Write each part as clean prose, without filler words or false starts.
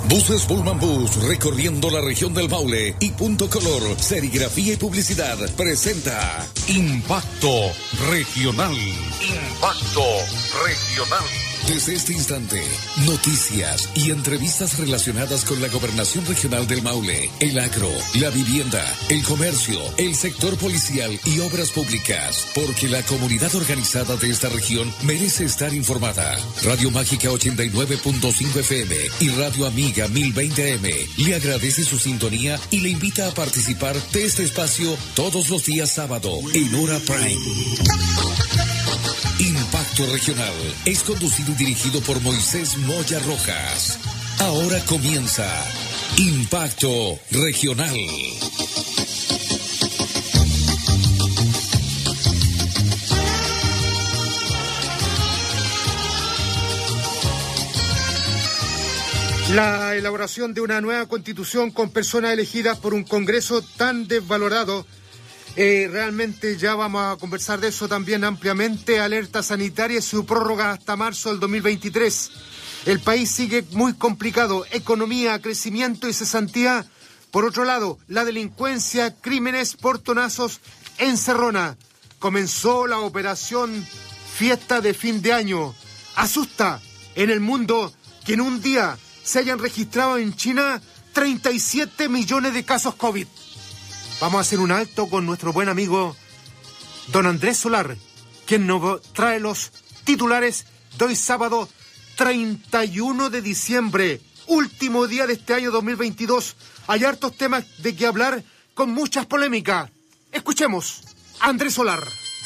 Buses Pullman Bus recorriendo la región del Maule y Punto Color, Serigrafía y Publicidad presenta Impacto Regional. Impacto Regional. Desde este instante, noticias y entrevistas relacionadas con la Gobernación Regional del Maule, el agro, la vivienda, el comercio, el sector policial y obras públicas, porque la comunidad organizada de esta región merece estar informada. Radio Mágica 89.5 FM y Radio Amiga 1020 AM le agradece su sintonía y le invita a participar de este espacio todos los días sábado en Hora Prime. Impacto Regional es conducido y dirigido por Moisés Moya Rojas. Ahora comienza Impacto Regional. La elaboración de una nueva constitución con personas elegidas por un Congreso tan desvalorado. Realmente ya vamos a conversar de eso también ampliamente. Alerta sanitaria y su prórroga hasta marzo del 2023. El país sigue muy complicado. Economía, crecimiento y cesantía. Por otro lado, la delincuencia, crímenes, portonazos, encerrona. Comenzó la operación Fiesta de Fin de Año. Asusta en el mundo que en un día se hayan registrado en China 37 millones de casos COVID. Vamos a hacer un alto con nuestro buen amigo don Andrés Solar, quien nos trae los titulares de hoy sábado 31 de diciembre, último día de este año 2022. Hay hartos temas de que hablar con muchas polémicas. Escuchemos a Andrés Solar.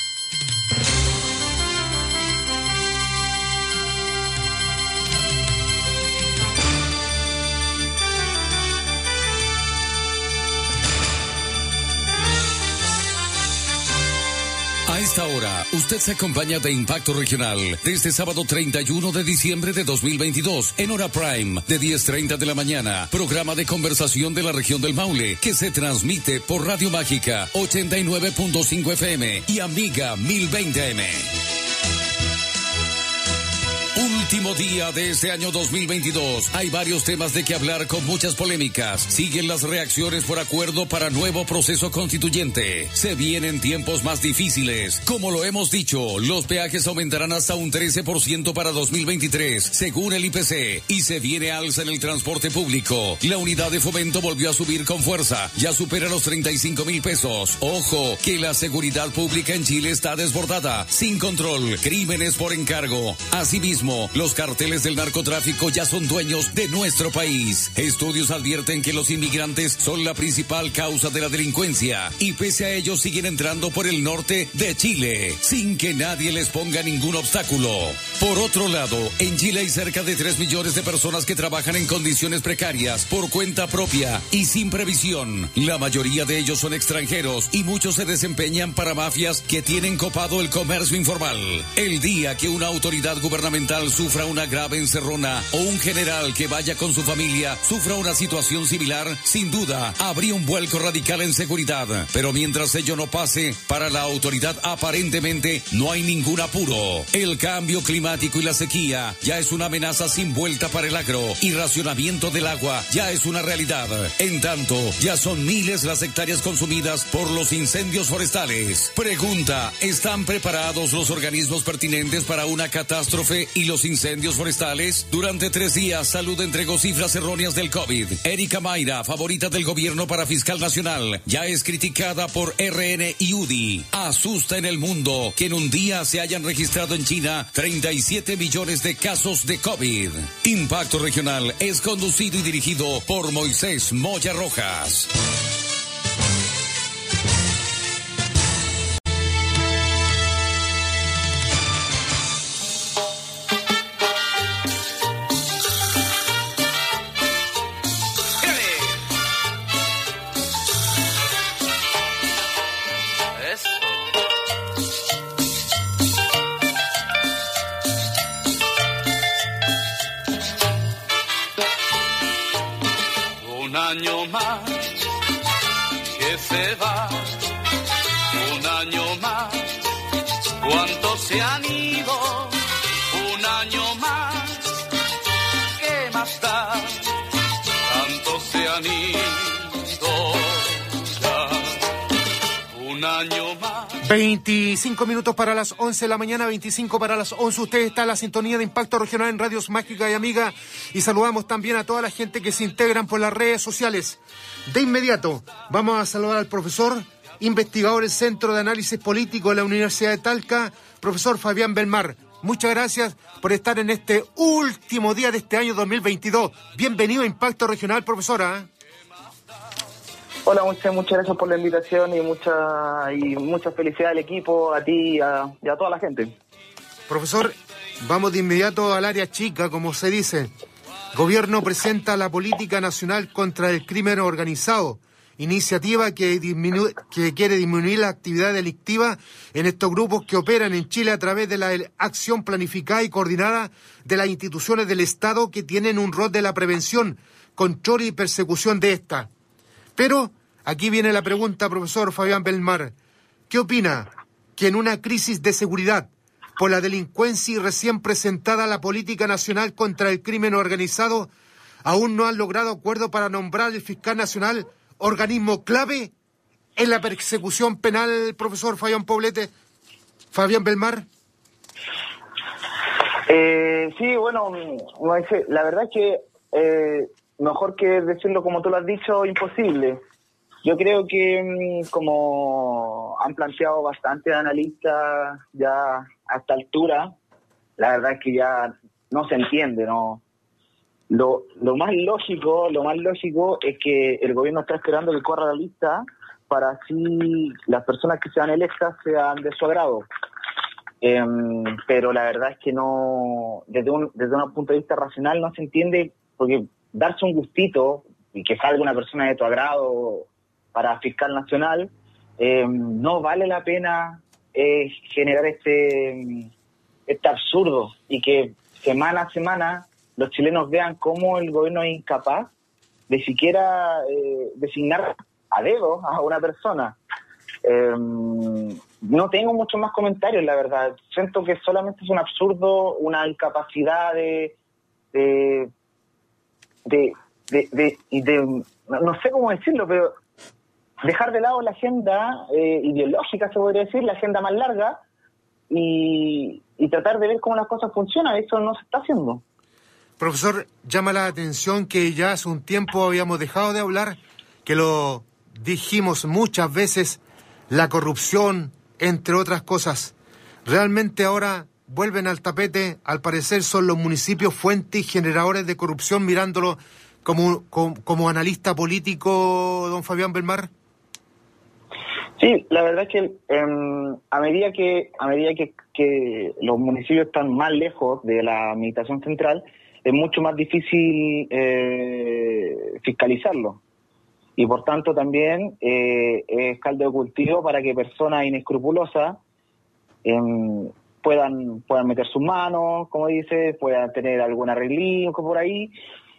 A esta hora, usted se acompaña de Impacto Regional desde sábado 31 de diciembre de 2022 en Hora Prime de 10:30 de la mañana. Programa de conversación de la región del Maule que se transmite por Radio Mágica 89.5 FM y Amiga 1020 AM. Último día de este año 2022. Hay varios temas de que hablar con muchas polémicas. Siguen las reacciones por acuerdo para nuevo proceso constituyente. Se vienen tiempos más difíciles. Como lo hemos dicho, los peajes aumentarán hasta un 13% para 2023, según el IPC. Y se viene alza en el transporte público. La unidad de fomento volvió a subir con fuerza. Ya supera los 35,000 pesos. Ojo, que la seguridad pública en Chile está desbordada. Sin control, crímenes por encargo. Asimismo, los carteles del narcotráfico ya son dueños de nuestro país. Estudios advierten que los inmigrantes son la principal causa de la delincuencia y pese a ello siguen entrando por el norte de Chile sin que nadie les ponga ningún obstáculo. Por otro lado, en Chile hay cerca de 3 millones de personas que trabajan en condiciones precarias por cuenta propia y sin previsión. La mayoría de ellos son extranjeros y muchos se desempeñan para mafias que tienen copado el comercio informal. El día que una autoridad gubernamental sufra una grave encerrona o un general que vaya con su familia sufra una situación similar, sin duda habría un vuelco radical en seguridad. Pero mientras ello no pase, para la autoridad aparentemente no hay ningún apuro. El cambio climático y la sequía ya es una amenaza sin vuelta para el agro y racionamiento del agua ya es una realidad. En tanto, ya son miles las hectáreas consumidas por los incendios forestales. Pregunta, ¿están preparados los organismos pertinentes para una catástrofe y los incendios forestales? Durante 3 días, Salud entregó cifras erróneas del COVID. Erika Mayra, favorita del gobierno para fiscal nacional, ya es criticada por RN y UDI. Asusta en el mundo que en un día se hayan registrado en China 37 millones de casos de COVID. Impacto Regional es conducido y dirigido por Moisés Moya Rojas. Un año más que se va, un año más, ¿cuántos se han ido? Un año más, ¿qué más da? han ido ya. Un año más. 25 minutos para las 11 de la mañana, 25 para las 11. Usted está en la sintonía de Impacto Regional en Radios Mágica y Amiga. Y saludamos también a toda la gente que se integran por las redes sociales. De inmediato, vamos a saludar al profesor, investigador del Centro de Análisis Político de la Universidad de Talca, profesor Fabián Belmar. Muchas gracias por estar en este último día de este año 2022. Bienvenido a Impacto Regional, profesora. Hola, muchas gracias por la invitación y mucha felicidad al equipo, a ti y a toda la gente. Profesor, vamos de inmediato al área chica, como se dice. Gobierno presenta la política nacional contra el crimen organizado, iniciativa que quiere disminuir la actividad delictiva en estos grupos que operan en Chile a través de la acción planificada y coordinada de las instituciones del Estado que tienen un rol de la prevención, control y persecución de esta. Pero aquí viene la pregunta, profesor Fabián Belmar. ¿Qué opina que en una crisis de seguridad por la delincuencia y recién presentada la política nacional contra el crimen organizado, aún no han logrado acuerdo para nombrar el fiscal nacional organismo clave en la persecución penal, profesor Fabián Belmar? Sí, bueno, la verdad es que mejor que decirlo como tú lo has dicho, imposible. Yo creo que como han planteado bastantes analistas ya a esta altura, la verdad es que ya no se entiende, ¿no? Lo más lógico es que el gobierno está esperando que corra la lista para así las personas que sean electas sean de su agrado. Pero la verdad es que no, desde un punto de vista racional no se entiende, porque darse un gustito y que salga una persona de tu agrado para fiscal nacional, no vale la pena generar este absurdo y que semana a semana los chilenos vean cómo el gobierno es incapaz de siquiera designar a dedo a una persona. No tengo muchos más comentarios, la verdad. Siento que solamente es un absurdo, una incapacidad no sé cómo decirlo, pero dejar de lado la agenda ideológica, se podría decir, la agenda más larga, y tratar de ver cómo las cosas funcionan. Eso no se está haciendo. Profesor, llama la atención que ya hace un tiempo habíamos dejado de hablar, que lo dijimos muchas veces, la corrupción, entre otras cosas. Realmente ahora vuelven al tapete, al parecer son los municipios fuentes y generadores de corrupción, mirándolo como analista político, don Fabián Belmar. Sí, la verdad es que a medida que los municipios están más lejos de la administración central, es mucho más difícil fiscalizarlo. Y por tanto también es caldo de cultivo para que personas inescrupulosas puedan meter sus manos, como dice, puedan tener algún arreglín por ahí.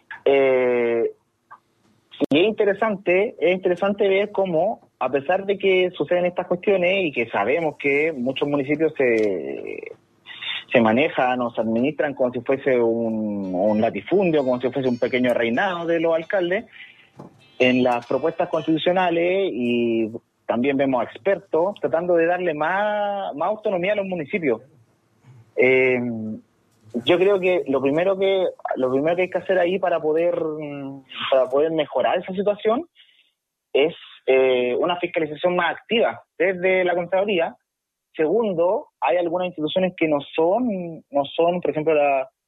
Y es interesante ver cómo, a pesar de que suceden estas cuestiones y que sabemos que muchos municipios se manejan o se administran como si fuese un latifundio, como si fuese un pequeño reinado de los alcaldes, en las propuestas constitucionales, y también vemos a expertos tratando de darle más autonomía a los municipios. Yo creo que lo primero que hay que hacer ahí para poder mejorar esa situación es una fiscalización más activa desde la Contraloría. Segundo, hay algunas instituciones que no son, por ejemplo,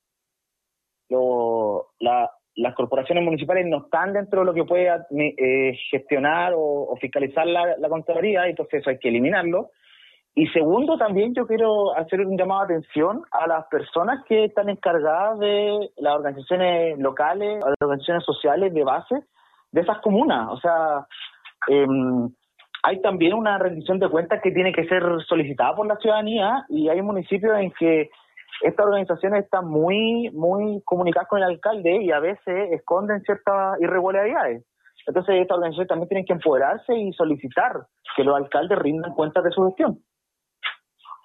las corporaciones municipales no están dentro de lo que puede gestionar o fiscalizar la Contraloría, entonces eso hay que eliminarlo. Y segundo, también yo quiero hacer un llamado de atención a las personas que están encargadas de las organizaciones locales, a las organizaciones sociales de base de esas comunas. O sea, hay también una rendición de cuentas que tiene que ser solicitada por la ciudadanía, y hay municipios en que estas organizaciones están muy comunicadas con el alcalde y a veces esconden ciertas irregularidades. Entonces estas organizaciones también tienen que empoderarse y solicitar que los alcaldes rindan cuentas de su gestión.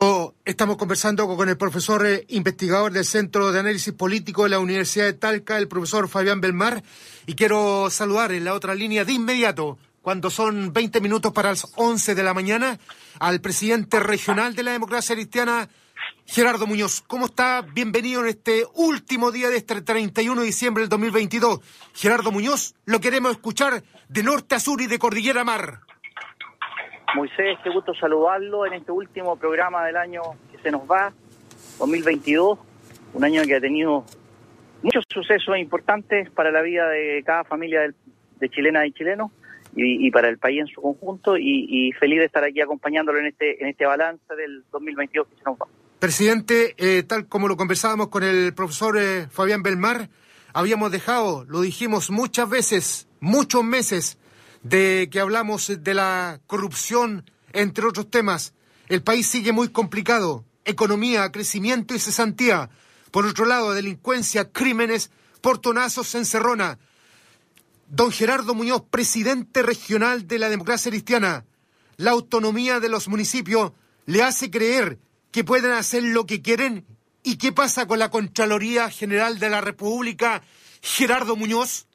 Estamos conversando con el profesor investigador del Centro de Análisis Político de la Universidad de Talca, el profesor Fabián Belmar, y quiero saludar en la otra línea de inmediato, cuando son 20 minutos para las 11 de la mañana, al presidente regional de la Democracia Cristiana, Gerardo Muñoz. ¿Cómo está? Bienvenido en este último día de este 31 de diciembre del 2022. Gerardo Muñoz, lo queremos escuchar de norte a sur y de cordillera a mar. Moisés, qué gusto saludarlo en este último programa del año que se nos va, 2022, un año que ha tenido muchos sucesos importantes para la vida de cada familia de chilenas y chilenos y para el país en su conjunto, y feliz de estar aquí acompañándolo en este balance del 2022 que se nos va. Presidente, tal como lo conversábamos con el profesor Fabián Belmar, habíamos dejado, lo dijimos muchas veces, muchos meses, de que hablamos de la corrupción, entre otros temas. El país sigue muy complicado. Economía, crecimiento y cesantía. Por otro lado, delincuencia, crímenes, portonazos, encerrona. Don Gerardo Muñoz, presidente regional de la Democracia Cristiana, la autonomía de los municipios le hace creer que pueden hacer lo que quieren. ¿Y qué pasa con la Contraloría General de la República, Gerardo Muñoz?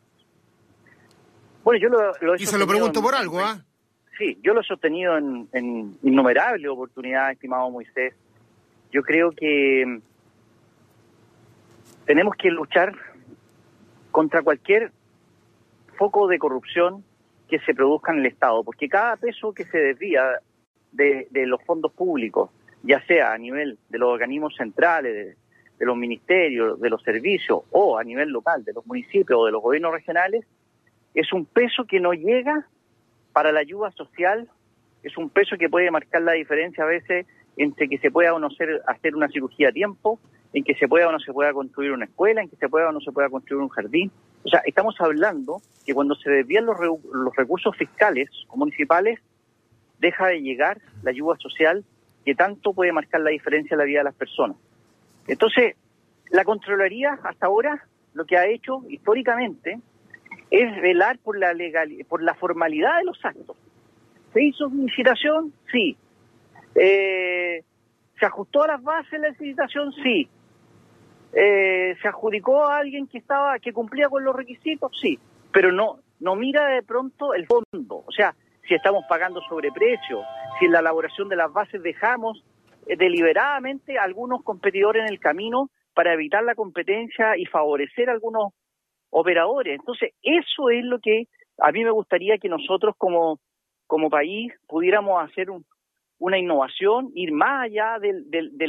Bueno, yo lo he y se lo pregunto por algo, ¿ah? Sí, yo lo he sostenido en innumerables oportunidades, estimado Moisés. Yo creo que tenemos que luchar contra cualquier foco de corrupción que se produzca en el Estado, porque cada peso que se desvía de los fondos públicos, ya sea a nivel de los organismos centrales, de los ministerios, de los servicios, o a nivel local, de los municipios o de los gobiernos regionales, es un peso que no llega para la ayuda social, es un peso que puede marcar la diferencia a veces entre que se pueda o no hacer una cirugía a tiempo, en que se pueda o no se pueda construir una escuela, en que se pueda o no se pueda construir un jardín. O sea, estamos hablando que cuando se desvían los recursos fiscales o municipales, deja de llegar la ayuda social que tanto puede marcar la diferencia en la vida de las personas. Entonces, la Contraloría hasta ahora lo que ha hecho históricamente es velar por la formalidad de los actos. ¿Se hizo licitación? Sí. ¿Se ajustó a las bases de la licitación? Sí. ¿Se adjudicó a alguien que cumplía con los requisitos? Sí. Pero no mira de pronto el fondo. O sea, si estamos pagando sobreprecio, si en la elaboración de las bases dejamos deliberadamente a algunos competidores en el camino para evitar la competencia y favorecer a algunos operadores. Entonces, eso es lo que a mí me gustaría que nosotros como país pudiéramos hacer una innovación, ir más allá de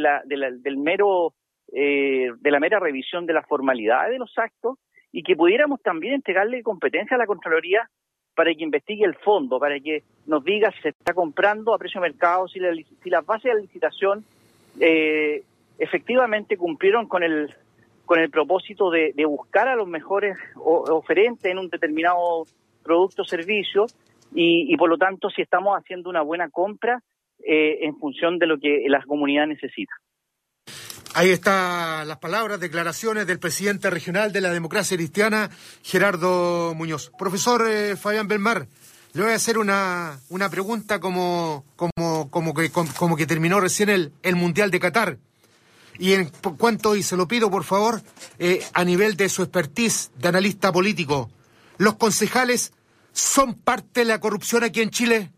la mera revisión de la formalidad de los actos, y que pudiéramos también entregarle competencia a la Contraloría para que investigue el fondo, para que nos diga si se está comprando a precio de mercado, si las bases de la licitación efectivamente cumplieron con el propósito de buscar a los mejores oferentes en un determinado producto o servicio, y por lo tanto si estamos haciendo una buena compra en función de lo que la comunidad necesita. Ahí están las palabras, declaraciones del presidente regional de la Democracia Cristiana, Gerardo Muñoz. Profesor Fabián Belmar, le voy a hacer una pregunta como que terminó recién el Mundial de Qatar. Y en cuanto, y se lo pido por favor, a nivel de su expertise de analista político, ¿los concejales son parte de la corrupción aquí en Chile?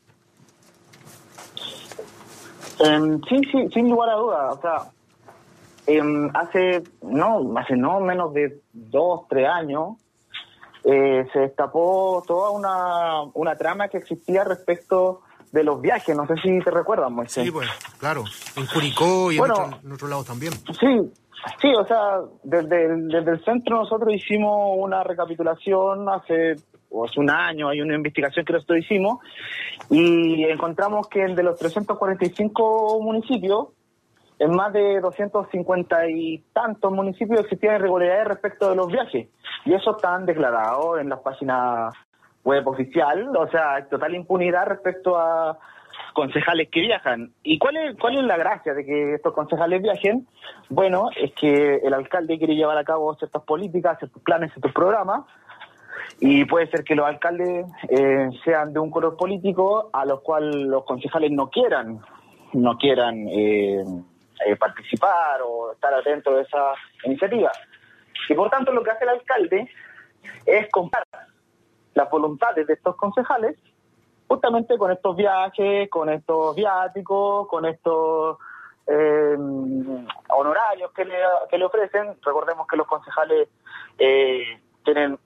Sí, sin lugar a dudas. O sea, hace no menos de 2-3 años se destapó toda una trama que existía respecto de los viajes. No sé si te recuerdas, Moisés. Sí, pues, claro. En Curicó y en otros lados también. Sí, o sea, desde el centro nosotros hicimos una recapitulación hace un año, hay una investigación que nosotros hicimos, y encontramos que de los 345 municipios, en más de 250 y tantos municipios existían irregularidades respecto de los viajes. Y eso están declarados en las páginas web oficial, o sea, hay total impunidad respecto a concejales que viajan. ¿Y cuál es la gracia de que estos concejales viajen? Bueno, es que el alcalde quiere llevar a cabo ciertas políticas, ciertos planes, ciertos programas, y puede ser que los alcaldes sean de un color político a los cuales los concejales no quieran no quieran participar o estar atentos de esa iniciativa. Y por tanto lo que hace el alcalde es comprar las voluntades de estos concejales justamente con estos viajes, con estos viáticos, con estos honorarios que le ofrecen. Recordemos que los concejales tienen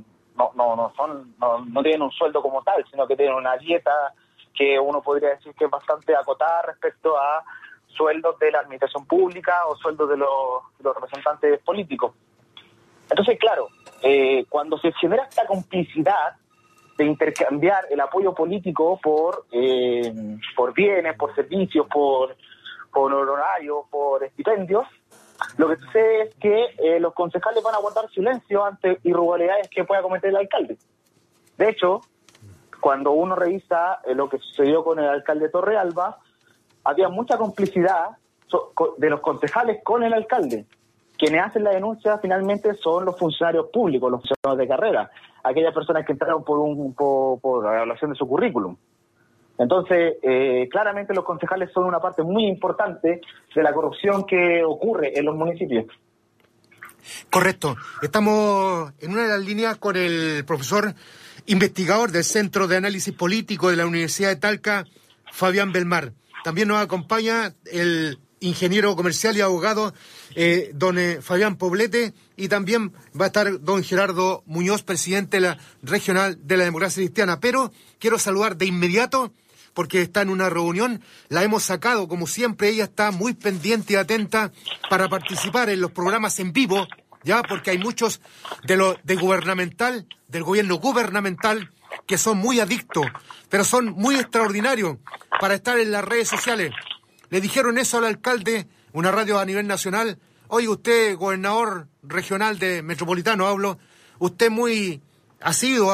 no tienen un sueldo como tal, sino que tienen una dieta que uno podría decir que es bastante acotada respecto a sueldos de la administración pública o sueldos de los representantes políticos. Entonces, claro, cuando se genera esta complicidad de intercambiar el apoyo político por bienes, por servicios, por honorarios, por estipendios, lo que sucede es que los concejales van a guardar silencio ante irregularidades que pueda cometer el alcalde. De hecho, cuando uno revisa lo que sucedió con el alcalde Torrealba, había mucha complicidad de los concejales con el alcalde. Quienes hacen la denuncia finalmente son los funcionarios públicos, los funcionarios de carrera, aquellas personas que entraron por la evaluación de su currículum. Entonces, claramente los concejales son una parte muy importante de la corrupción que ocurre en los municipios. Correcto. Estamos en una de las líneas con el profesor investigador del Centro de Análisis Político de la Universidad de Talca, Fabián Belmar. También nos acompaña el ingeniero comercial y abogado don Fabián Poblete, y también va a estar don Gerardo Muñoz, presidente de la Regional de la Democracia Cristiana. Pero quiero saludar de inmediato, porque está en una reunión, la hemos sacado, como siempre, ella está muy pendiente y atenta para participar en los programas en vivo, ya, porque hay muchos del gobierno gubernamental, que son muy adictos, pero son muy extraordinarios para estar en las redes sociales. Le dijeron eso al alcalde, una radio a nivel nacional: oye, usted, gobernador regional de Metropolitano, usted muy asiduo,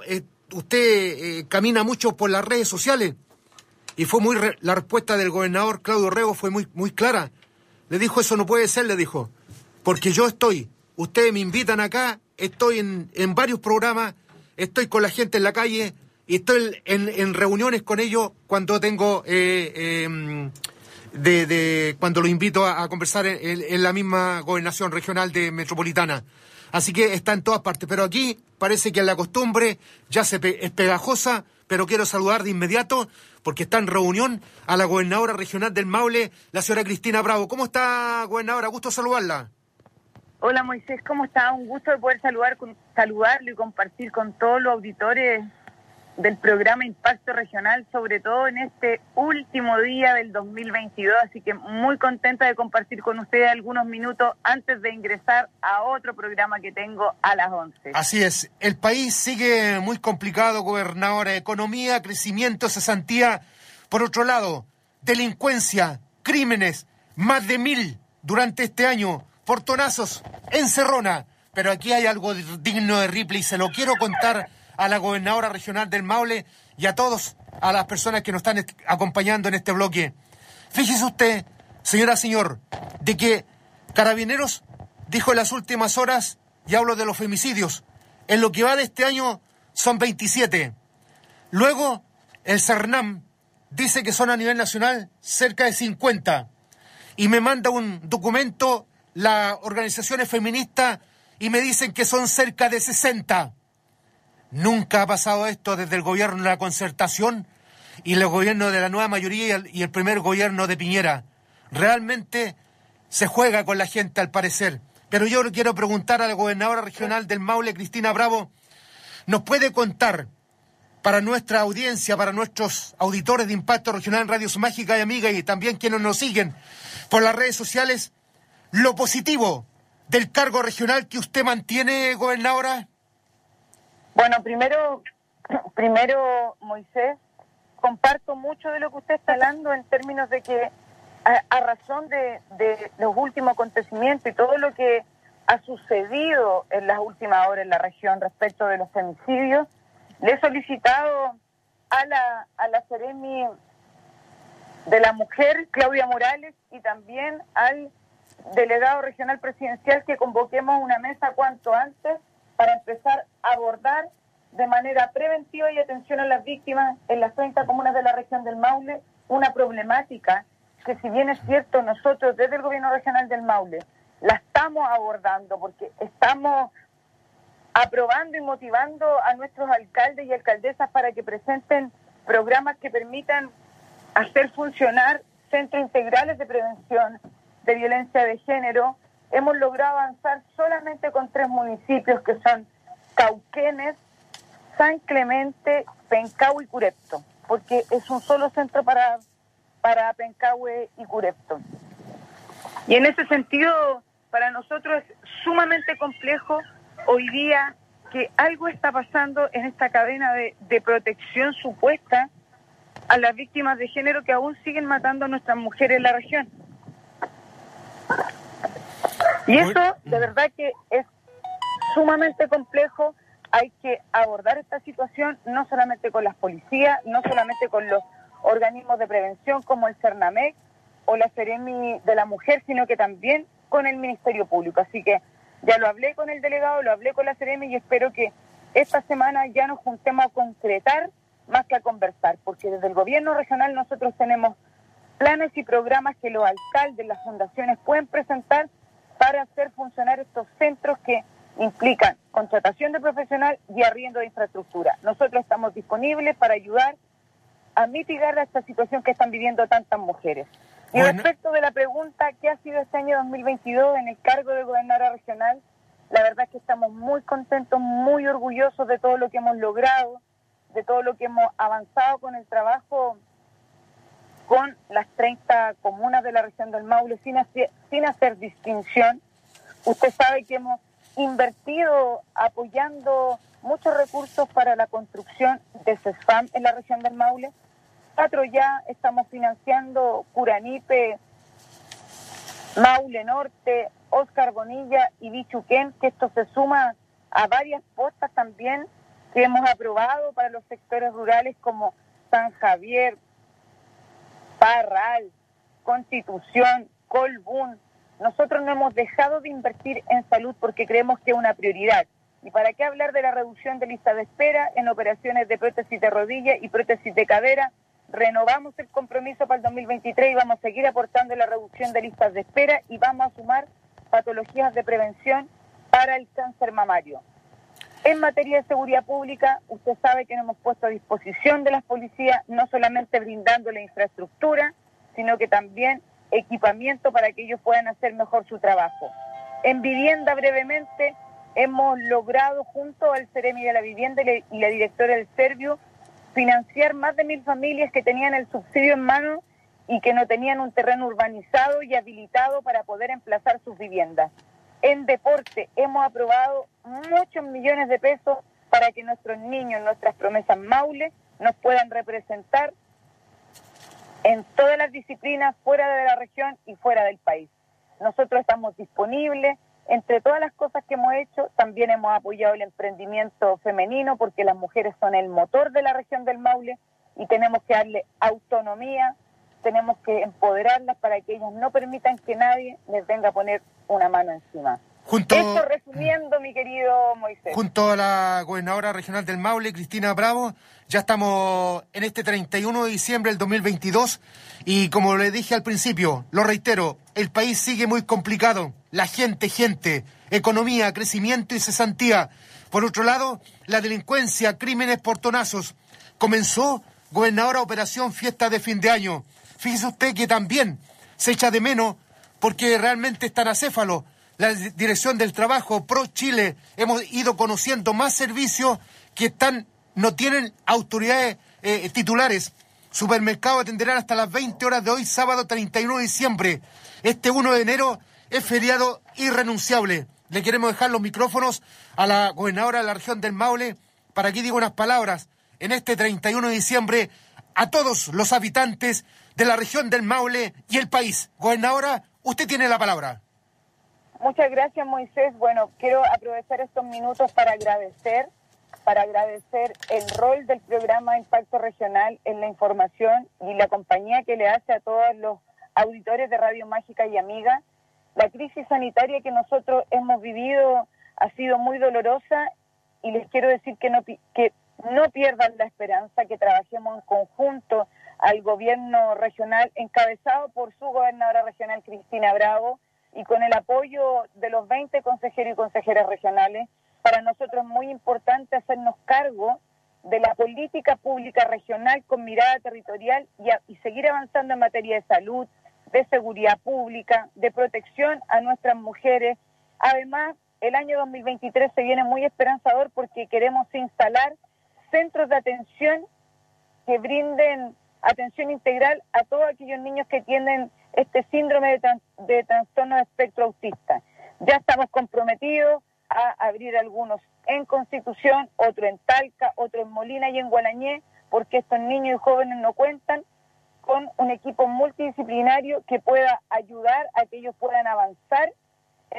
usted camina mucho por las redes sociales. Y fue la respuesta del gobernador Claudio Rego fue muy clara. Le dijo: eso no puede ser, le dijo, porque ustedes me invitan acá, estoy en varios programas, estoy con la gente en la calle y estoy en reuniones con ellos cuando tengo cuando los invito a conversar en la misma gobernación regional de Metropolitana. Así que está en todas partes, pero aquí parece que la costumbre ya es pegajosa. Pero quiero saludar de inmediato, porque está en reunión, a la gobernadora regional del Maule, la señora Cristina Bravo. ¿Cómo está, gobernadora? Gusto saludarla. Hola, Moisés, ¿cómo está? Un gusto de poder saludarlo y compartir con todos los auditores del programa Impacto Regional, sobre todo en este último día del 2022, así que muy contenta de compartir con ustedes algunos minutos antes de ingresar a otro programa que tengo a las 11. Así es, el país sigue muy complicado, gobernadora. Economía, crecimiento, cesantía. Por otro lado, delincuencia, crímenes, más de 1.000 durante este año, portonazos, encerrona. Pero aquí hay algo digno de Ripley y se lo quiero contar a la gobernadora regional del Maule y a las personas que nos están acompañando en este bloque. Fíjese usted, señor, de que Carabineros dijo en las últimas horas, y hablo de los femicidios, en lo que va de este año son 27. Luego, el CERNAM dice que son a nivel nacional cerca de 50. Y me manda un documento las organizaciones feministas y me dicen que son cerca de 60. Nunca ha pasado esto desde el gobierno de la Concertación y el gobierno de la nueva mayoría y el primer gobierno de Piñera. Realmente se juega con la gente, al parecer. Pero yo quiero preguntar a la gobernadora regional del Maule, Cristina Bravo, ¿nos puede contar para nuestra audiencia, para nuestros auditores de Impacto Regional en Radios Mágica y Amiga, y también quienes nos siguen por las redes sociales, lo positivo del cargo regional que usted mantiene, gobernadora? Bueno, primero, Moisés, comparto mucho de lo que usted está hablando en términos de que, a razón de los últimos acontecimientos y todo lo que ha sucedido en las últimas horas en la región respecto de los femicidios, le he solicitado a la Seremi de la Mujer, Claudia Morales, y también al delegado regional presidencial que convoquemos una mesa cuanto antes para empezar a abordar de manera preventiva y atención a las víctimas en las 30 comunas de la región del Maule una problemática que, si bien es cierto, nosotros desde el Gobierno Regional del Maule la estamos abordando, porque estamos aprobando y motivando a nuestros alcaldes y alcaldesas para que presenten programas que permitan hacer funcionar centros integrales de prevención de violencia de género. Hemos logrado avanzar solamente con 3 municipios, que son Cauquenes, San Clemente, Pencahue y Curepto, porque es un solo centro para Pencahue y Curepto. Y en ese sentido, para nosotros es sumamente complejo hoy día que algo está pasando en esta cadena de protección supuesta a las víctimas de género, que aún siguen matando a nuestras mujeres en la región. Y eso de verdad que es sumamente complejo. Hay que abordar esta situación no solamente con las policías, no solamente con los organismos de prevención como el CERNAMEC o la Seremi de la Mujer, sino que también con el Ministerio Público. Así que ya lo hablé con el delegado, lo hablé con la Seremi y espero que esta semana ya nos juntemos a concretar más que a conversar, porque desde el Gobierno Regional nosotros tenemos planes y programas que los alcaldes, las fundaciones pueden presentar para hacer funcionar estos centros que implican contratación de profesional y arriendo de infraestructura. Nosotros estamos disponibles para ayudar a mitigar esta situación que están viviendo tantas mujeres. Y respecto de la pregunta, ¿qué ha sido este año 2022 en el cargo de gobernadora regional? La verdad es que estamos muy contentos, muy orgullosos de todo lo que hemos logrado, de todo lo que hemos avanzado con el trabajo con las 30 comunas de la región del Maule, sin hacer distinción. Usted sabe que hemos invertido apoyando muchos recursos para la construcción de CESFAM en la región del Maule. 4 ya estamos financiando Curanipe, Maule Norte, Oscar Bonilla y Bichuquén, que esto se suma a varias postas también que hemos aprobado para los sectores rurales como San Javier, Parral, Constitución, Colbún. Nosotros no hemos dejado de invertir en salud porque creemos que es una prioridad. ¿Y para qué hablar de la reducción de lista de espera en operaciones de prótesis de rodilla y prótesis de cadera? Renovamos el compromiso para el 2023 y vamos a seguir aportando la reducción de listas de espera y vamos a sumar patologías de prevención para el cáncer mamario. En materia de seguridad pública, usted sabe que nos hemos puesto a disposición de las policías, no solamente brindando la infraestructura, sino que también equipamiento para que ellos puedan hacer mejor su trabajo. En vivienda, brevemente, hemos logrado junto al Seremi de la Vivienda y la directora del Servio financiar más de 1.000 familias que tenían el subsidio en mano y que no tenían un terreno urbanizado y habilitado para poder emplazar sus viviendas. En deporte hemos aprobado muchos millones de pesos para que nuestros niños, nuestras promesas Maule, nos puedan representar en todas las disciplinas fuera de la región y fuera del país. Nosotros estamos disponibles. Entre todas las cosas que hemos hecho, también hemos apoyado el emprendimiento femenino porque las mujeres son el motor de la región del Maule y tenemos que darle autonomía, tenemos que empoderarlas para que ellas no permitan que nadie les venga a poner una mano encima. Esto resumiendo, mi querido Moisés. Junto a la gobernadora regional del Maule, Cristina Bravo, ya estamos en este 31 de diciembre del 2022 y como le dije al principio, lo reitero, el país sigue muy complicado. La gente, economía, crecimiento y cesantía. Por otro lado, la delincuencia, crímenes, portonazos. Comenzó, gobernadora, operación fiesta de fin de año. Fíjese usted que también se echa de menos porque realmente están acéfalos. La Dirección del Trabajo, Pro Chile, hemos ido conociendo más servicios que no tienen autoridades titulares. Supermercados atenderán hasta las 20 horas de hoy, sábado 31 de diciembre. Este 1 de enero es feriado irrenunciable. Le queremos dejar los micrófonos a la gobernadora de la región del Maule para que diga unas palabras en este 31 de diciembre a todos los habitantes de la región del Maule y el país. Gobernadora, usted tiene la palabra. Muchas gracias, Moisés. Bueno, quiero aprovechar estos minutos para agradecer el rol del programa Impacto Regional en la información y la compañía que le hace a todos los auditores de Radio Mágica y Amiga. La crisis sanitaria que nosotros hemos vivido ha sido muy dolorosa y les quiero decir que no pierdan la esperanza, que trabajemos en conjunto al gobierno regional encabezado por su gobernadora regional Cristina Bravo y con el apoyo de los 20 consejeros y consejeras regionales. Para nosotros es muy importante hacernos cargo de la política pública regional con mirada territorial y seguir avanzando en materia de salud, de seguridad pública, de protección a nuestras mujeres. Además, el año 2023 se viene muy esperanzador porque queremos instalar centros de atención que brinden atención integral a todos aquellos niños que tienen este síndrome de trastorno de espectro autista. Ya estamos comprometidos a abrir algunos en Constitución, otro en Talca, otro en Molina y en Gualañé, porque estos niños y jóvenes no cuentan con un equipo multidisciplinario que pueda ayudar a que ellos puedan avanzar en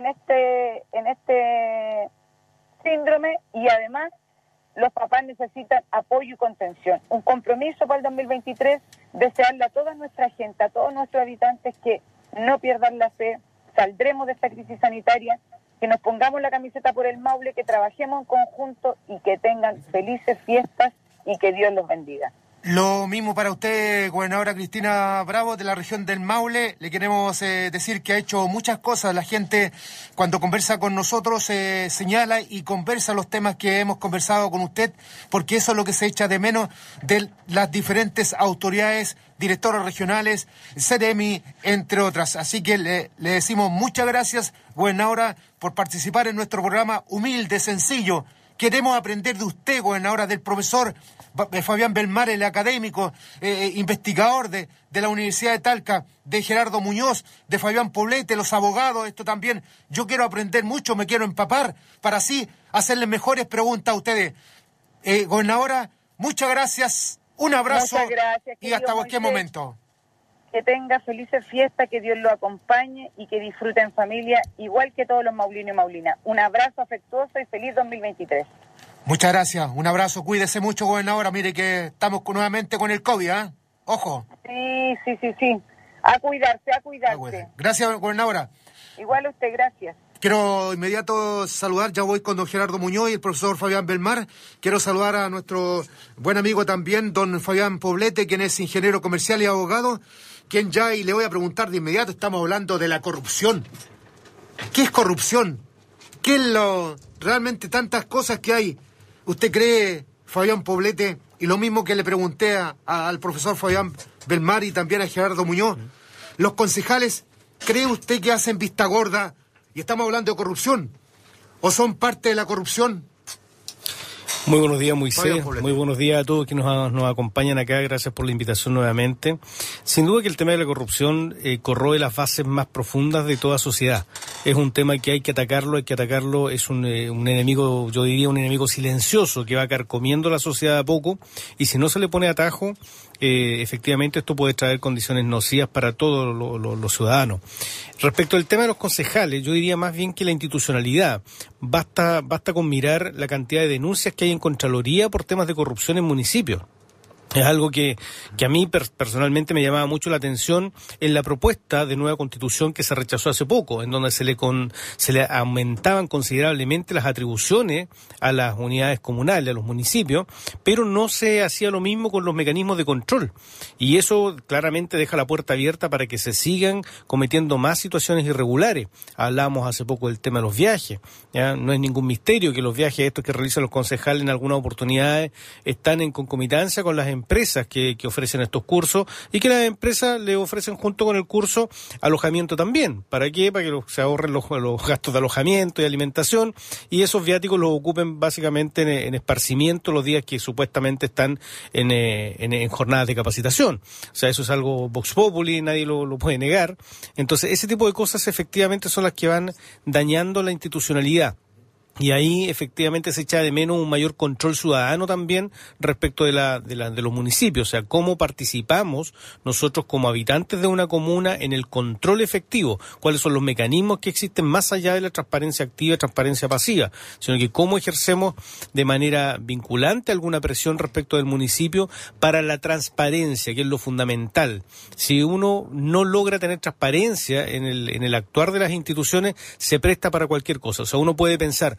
este síndrome, y además los papás necesitan apoyo y contención. Un compromiso para el 2023, desearle a toda nuestra gente, a todos nuestros habitantes que no pierdan la fe, saldremos de esta crisis sanitaria, que nos pongamos la camiseta por el Maule, que trabajemos en conjunto y que tengan felices fiestas y que Dios los bendiga. Lo mismo para usted, gobernadora Cristina Bravo, de la región del Maule. Le queremos decir que ha hecho muchas cosas. La gente, cuando conversa con nosotros, señala y conversa los temas que hemos conversado con usted, porque eso es lo que se echa de menos de las diferentes autoridades, directores regionales, CEREMI, entre otras. Así que le decimos muchas gracias, gobernadora, por participar en nuestro programa humilde, sencillo. Queremos aprender de usted, gobernadora, del profesor Fabián Belmar, el académico, investigador de la Universidad de Talca, de Gerardo Muñoz, de Fabián Poblete, los abogados. Esto también, yo quiero aprender mucho, me quiero empapar para así hacerles mejores preguntas a ustedes. Gobernadora, muchas gracias, un abrazo. Muchas gracias, y hasta cualquier momento. Que tenga felices fiestas, que Dios lo acompañe y que disfrute en familia, igual que todos los maulinos y maulinas. Un abrazo afectuoso y feliz 2023. Muchas gracias, un abrazo, cuídese mucho, gobernadora. Mire que estamos nuevamente con el COVID, ¿eh? Ojo. Sí. A cuidarse. Gracias, gobernadora. Igual a usted, gracias. Quiero inmediato saludar, ya voy con don Gerardo Muñoz y el profesor Fabián Belmar. Quiero saludar a nuestro buen amigo también, don Fabián Poblete, quien es ingeniero comercial y abogado, quien ya, y le voy a preguntar de inmediato, estamos hablando de la corrupción. ¿Qué es corrupción? ¿Qué es realmente tantas cosas que hay? ¿Usted cree, Fabián Poblete, y lo mismo que le pregunté al profesor Fabián Belmar y también a Gerardo Muñoz, los concejales, ¿cree usted que hacen vista gorda y estamos hablando de corrupción? ¿O son parte de la corrupción? Muy buenos días, Moisés. Muy buenos días a todos quienes nos acompañan acá. Gracias por la invitación nuevamente. Sin duda que el tema de la corrupción corroe las bases más profundas de toda sociedad. Es un tema que hay que atacarlo. Es un enemigo, yo diría un enemigo silencioso que va carcomiendo la sociedad a poco, y si no se le pone atajo, efectivamente esto puede traer condiciones nocivas para todos los ciudadanos. Respecto al tema de los concejales, yo diría más bien que la institucionalidad. Basta con mirar la cantidad de denuncias que hay en Contraloría por temas de corrupción en municipios. Es algo que a mí personalmente me llamaba mucho la atención en la propuesta de nueva constitución que se rechazó hace poco, en donde se le aumentaban considerablemente las atribuciones a las unidades comunales, a los municipios, pero no se hacía lo mismo con los mecanismos de control. Y eso claramente deja la puerta abierta para que se sigan cometiendo más situaciones irregulares. Hablamos hace poco del tema de los viajes. ¿Ya? No es ningún misterio que los viajes estos que realizan los concejales en algunas oportunidades están en concomitancia con las empresas que ofrecen estos cursos, y que las empresas le ofrecen junto con el curso alojamiento también. ¿Para qué? Para que se ahorren los gastos de alojamiento y alimentación, y esos viáticos los ocupen básicamente en esparcimiento los días que supuestamente están en jornadas de capacitación. O sea, eso es algo vox populi, nadie lo puede negar. Entonces, ese tipo de cosas efectivamente son las que van dañando la institucionalidad. Y ahí efectivamente se echa de menos un mayor control ciudadano también respecto de los municipios, o sea, cómo participamos nosotros como habitantes de una comuna en el control efectivo, cuáles son los mecanismos que existen más allá de la transparencia activa y transparencia pasiva, sino que cómo ejercemos de manera vinculante alguna presión respecto del municipio para la transparencia, que es lo fundamental. Si uno no logra tener transparencia en el actuar de las instituciones, se presta para cualquier cosa. O sea, uno puede pensar,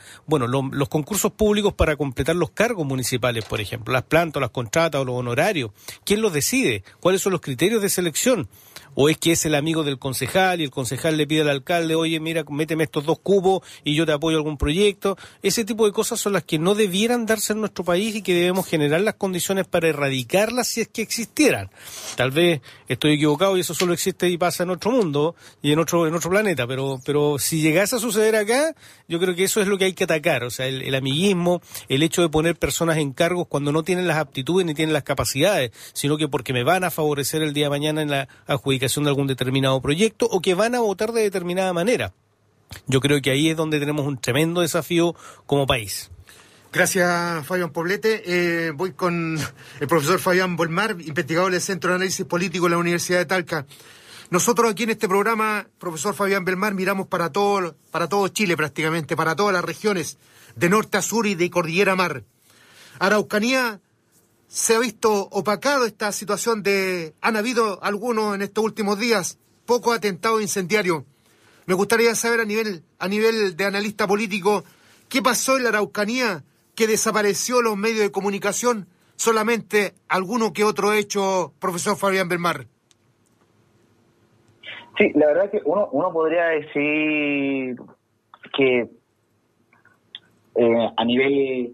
Bueno, los concursos públicos para completar los cargos municipales, por ejemplo, las plantas, las contratas o los honorarios, ¿quién los decide? ¿Cuáles son los criterios de selección? ¿O es que es el amigo del concejal y el concejal le pide al alcalde, oye, mira, méteme estos 2 cubos y yo te apoyo algún proyecto? Ese tipo de cosas son las que no debieran darse en nuestro país y que debemos generar las condiciones para erradicarlas si es que existieran. Tal vez estoy equivocado y eso solo existe y pasa en otro mundo y en otro planeta, pero si llegase a suceder acá, yo creo que eso es lo que hay que atacar. O sea, el amiguismo, el hecho de poner personas en cargos cuando no tienen las aptitudes ni tienen las capacidades, sino que porque me van a favorecer el día de mañana en la adjudicación de algún determinado proyecto o que van a votar de determinada manera. Yo creo que ahí es donde tenemos un tremendo desafío como país. Gracias, Fabián Poblete. Voy con el profesor Fabián Belmar, investigador del Centro de Análisis Político de la Universidad de Talca. Nosotros aquí en este programa, profesor Fabián Belmar, miramos para todo Chile prácticamente, para todas las regiones, de norte a sur y de cordillera a mar. Araucanía se ha visto opacado esta situación han habido algunos en estos últimos días, pocos atentados incendiarios. Me gustaría saber a nivel de analista político, ¿qué pasó en la Araucanía que desapareció los medios de comunicación? Solamente alguno que otro hecho, profesor Fabián Belmar. Sí, la verdad es que uno podría decir que a nivel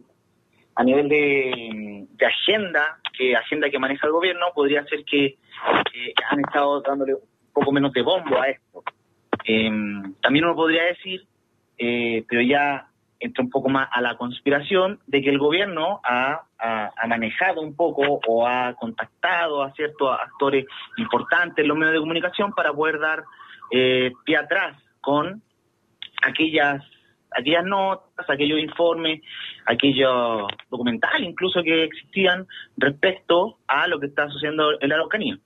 de agenda que maneja el gobierno, podría ser que han estado dándole un poco menos de bombo a esto. También uno podría decir, pero ya entra un poco más a la conspiración, de que el gobierno ha manejado un poco o ha contactado a ciertos actores importantes en los medios de comunicación para poder dar pie atrás con aquellas notas, aquellos informes, aquellos documentales incluso que existían respecto a lo que está sucediendo en la Araucanía.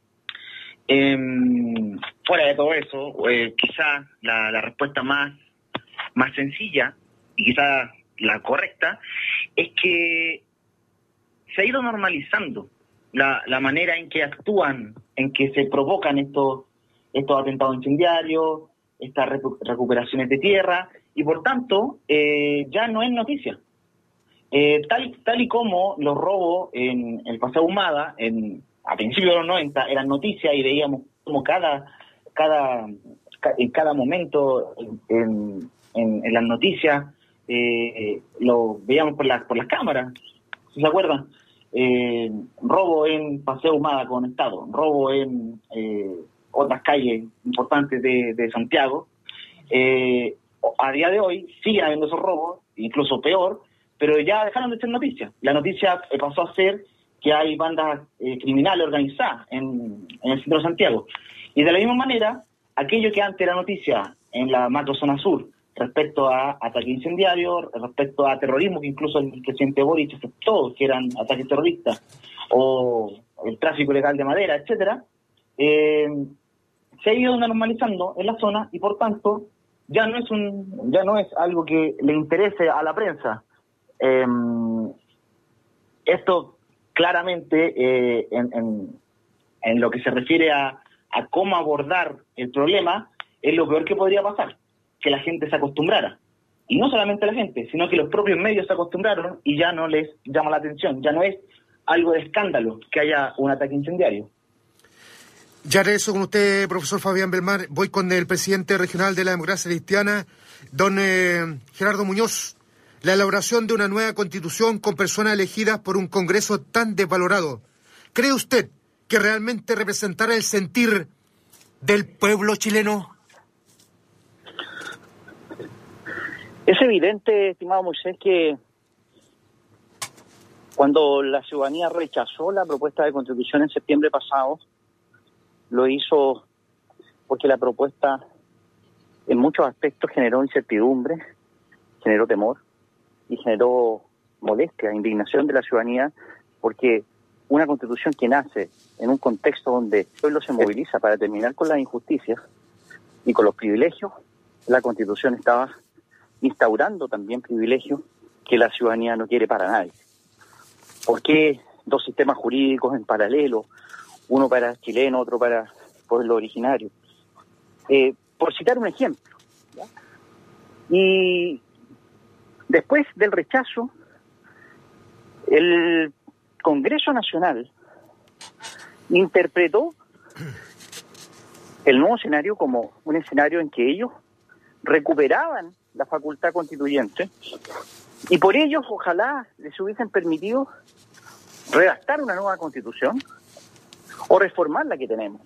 Fuera de todo eso, quizás la respuesta más sencilla y quizás la correcta es que se ha ido normalizando la manera en que actúan, en que se provocan estos atentados incendiarios, estas recuperaciones de tierra, y por tanto ya no es noticia. Tal y como los robos en el Paseo Ahumada, a principios de los 90, eran noticias y veíamos como en cada momento en las noticias lo veíamos por las cámaras, si se acuerdan. Robo en Paseo Ahumada conectado, robo en otras calles importantes de Santiago. A día de hoy siguen habiendo esos robos, incluso peor, pero ya dejaron de ser noticias. La noticia pasó a ser que hay bandas criminales organizadas en el centro de Santiago. Y de la misma manera, aquello que antes era noticia en la macrozona sur, respecto a ataques incendiarios, respecto a terrorismo, que incluso el presidente Boric aceptó que eran ataques terroristas, o el tráfico ilegal de madera, etcétera, se ha ido normalizando en la zona y por tanto ya no es algo que le interese a la prensa. Esto claramente en lo que se refiere a cómo abordar el problema es lo peor que podría pasar, que la gente se acostumbrara. Y no solamente la gente, sino que los propios medios se acostumbraron y ya no les llama la atención, ya no es algo de escándalo que haya un ataque incendiario. Ya regreso con usted, profesor Fabián Belmar. Voy con el presidente regional de la Democracia Cristiana, don Gerardo Muñoz. La elaboración de una nueva constitución con personas elegidas por un Congreso tan desvalorado, ¿cree usted que realmente representará el sentir del pueblo chileno? Es evidente, estimado Moisés, que cuando la ciudadanía rechazó la propuesta de constitución en septiembre pasado, lo hizo porque la propuesta en muchos aspectos generó incertidumbre, generó temor y generó molestia, indignación de la ciudadanía, porque una constitución que nace en un contexto donde el pueblo se moviliza para terminar con las injusticias y con los privilegios, la constitución estaba instaurando también privilegios que la ciudadanía no quiere para nadie. ¿Por qué dos sistemas jurídicos en paralelo? Uno para chileno, otro para pueblo originario. Por citar un ejemplo, ¿ya? Y Después del rechazo, el Congreso Nacional interpretó el nuevo escenario como un escenario en que ellos recuperaban la facultad constituyente y por ello ojalá les hubiesen permitido redactar una nueva constitución o reformar la que tenemos.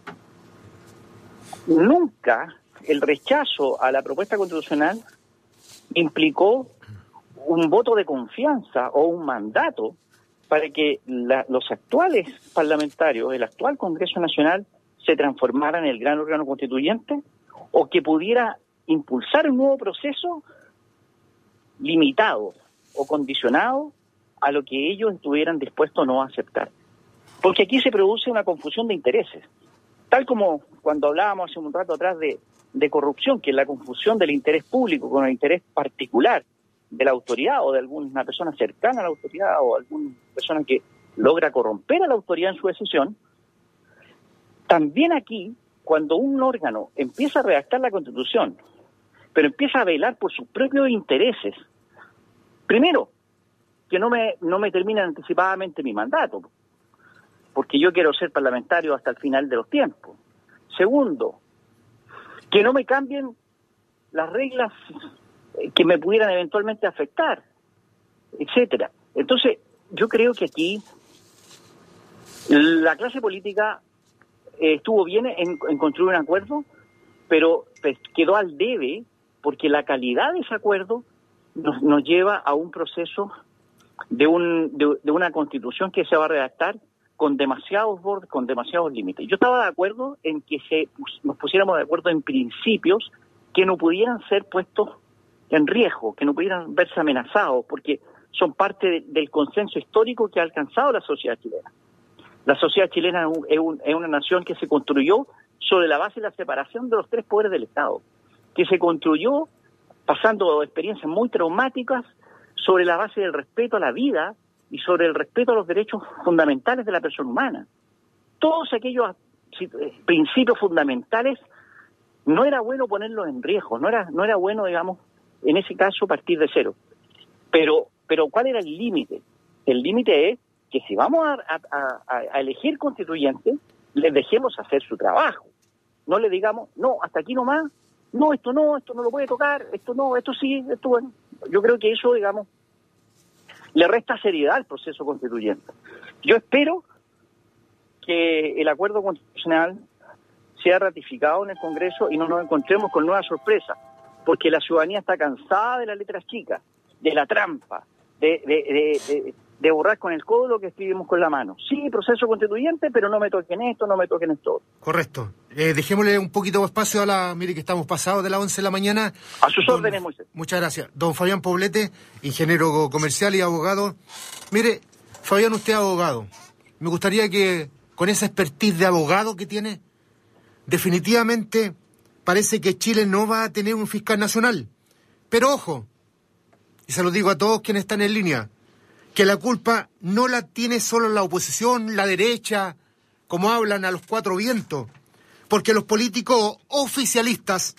Nunca el rechazo a la propuesta constitucional implicó un voto de confianza o un mandato para que los actuales parlamentarios, el actual Congreso Nacional, se transformara en el gran órgano constituyente o que pudiera impulsar un nuevo proceso limitado o condicionado a lo que ellos estuvieran dispuestos o no a aceptar. Porque aquí se produce una confusión de intereses, tal como cuando hablábamos hace un rato atrás de corrupción, que es la confusión del interés público con el interés particular de la autoridad o de alguna persona cercana a la autoridad o alguna persona que logra corromper a la autoridad en su decisión. También aquí, cuando un órgano empieza a redactar la Constitución, pero empieza a velar por sus propios intereses, primero, que no me terminen anticipadamente mi mandato, porque yo quiero ser parlamentario hasta el final de los tiempos. Segundo, que no me cambien las reglas que me pudieran eventualmente afectar, etcétera. Entonces, yo creo que aquí la clase política estuvo bien en construir un acuerdo, pero quedó al debe porque la calidad de ese acuerdo nos lleva a un proceso de una constitución que se va a redactar con demasiados bordes, con demasiados límites. Yo estaba de acuerdo en que nos pusiéramos de acuerdo en principios que no pudieran ser puestos en riesgo, que no pudieran verse amenazados, porque son parte del consenso histórico que ha alcanzado la sociedad chilena. La sociedad chilena es una nación que se construyó sobre la base de la separación de los tres poderes del Estado, que se construyó pasando experiencias muy traumáticas sobre la base del respeto a la vida y sobre el respeto a los derechos fundamentales de la persona humana. Todos aquellos principios fundamentales no era bueno ponerlos en riesgo, no era bueno, digamos, en ese caso partir de cero. Pero ¿cuál era el límite? El límite es que si vamos a elegir constituyentes, les dejemos hacer su trabajo. No le digamos, no, hasta aquí nomás, no, esto no lo puede tocar, esto no, esto sí, esto bueno. Yo creo que eso, digamos, le resta seriedad al proceso constituyente. Yo espero que el acuerdo constitucional sea ratificado en el Congreso y no nos encontremos con nuevas sorpresas, porque la ciudadanía está cansada de las letras chicas, de la trampa, de borrar con el codo lo que escribimos con la mano. Sí, proceso constituyente, pero no me toquen esto, no me toquen esto. Correcto. Dejémosle un poquito de espacio mire que estamos pasados de las 11 de la mañana. A sus órdenes, Moisés. Muchas gracias. Don Fabián Poblete, ingeniero comercial y abogado. Mire, Fabián, usted es abogado. Me gustaría que con esa expertise de abogado que tiene, definitivamente parece que Chile no va a tener un fiscal nacional. Pero ojo, y se lo digo a todos quienes están en línea, que la culpa no la tiene solo la oposición, la derecha, como hablan a los cuatro vientos, porque los políticos oficialistas,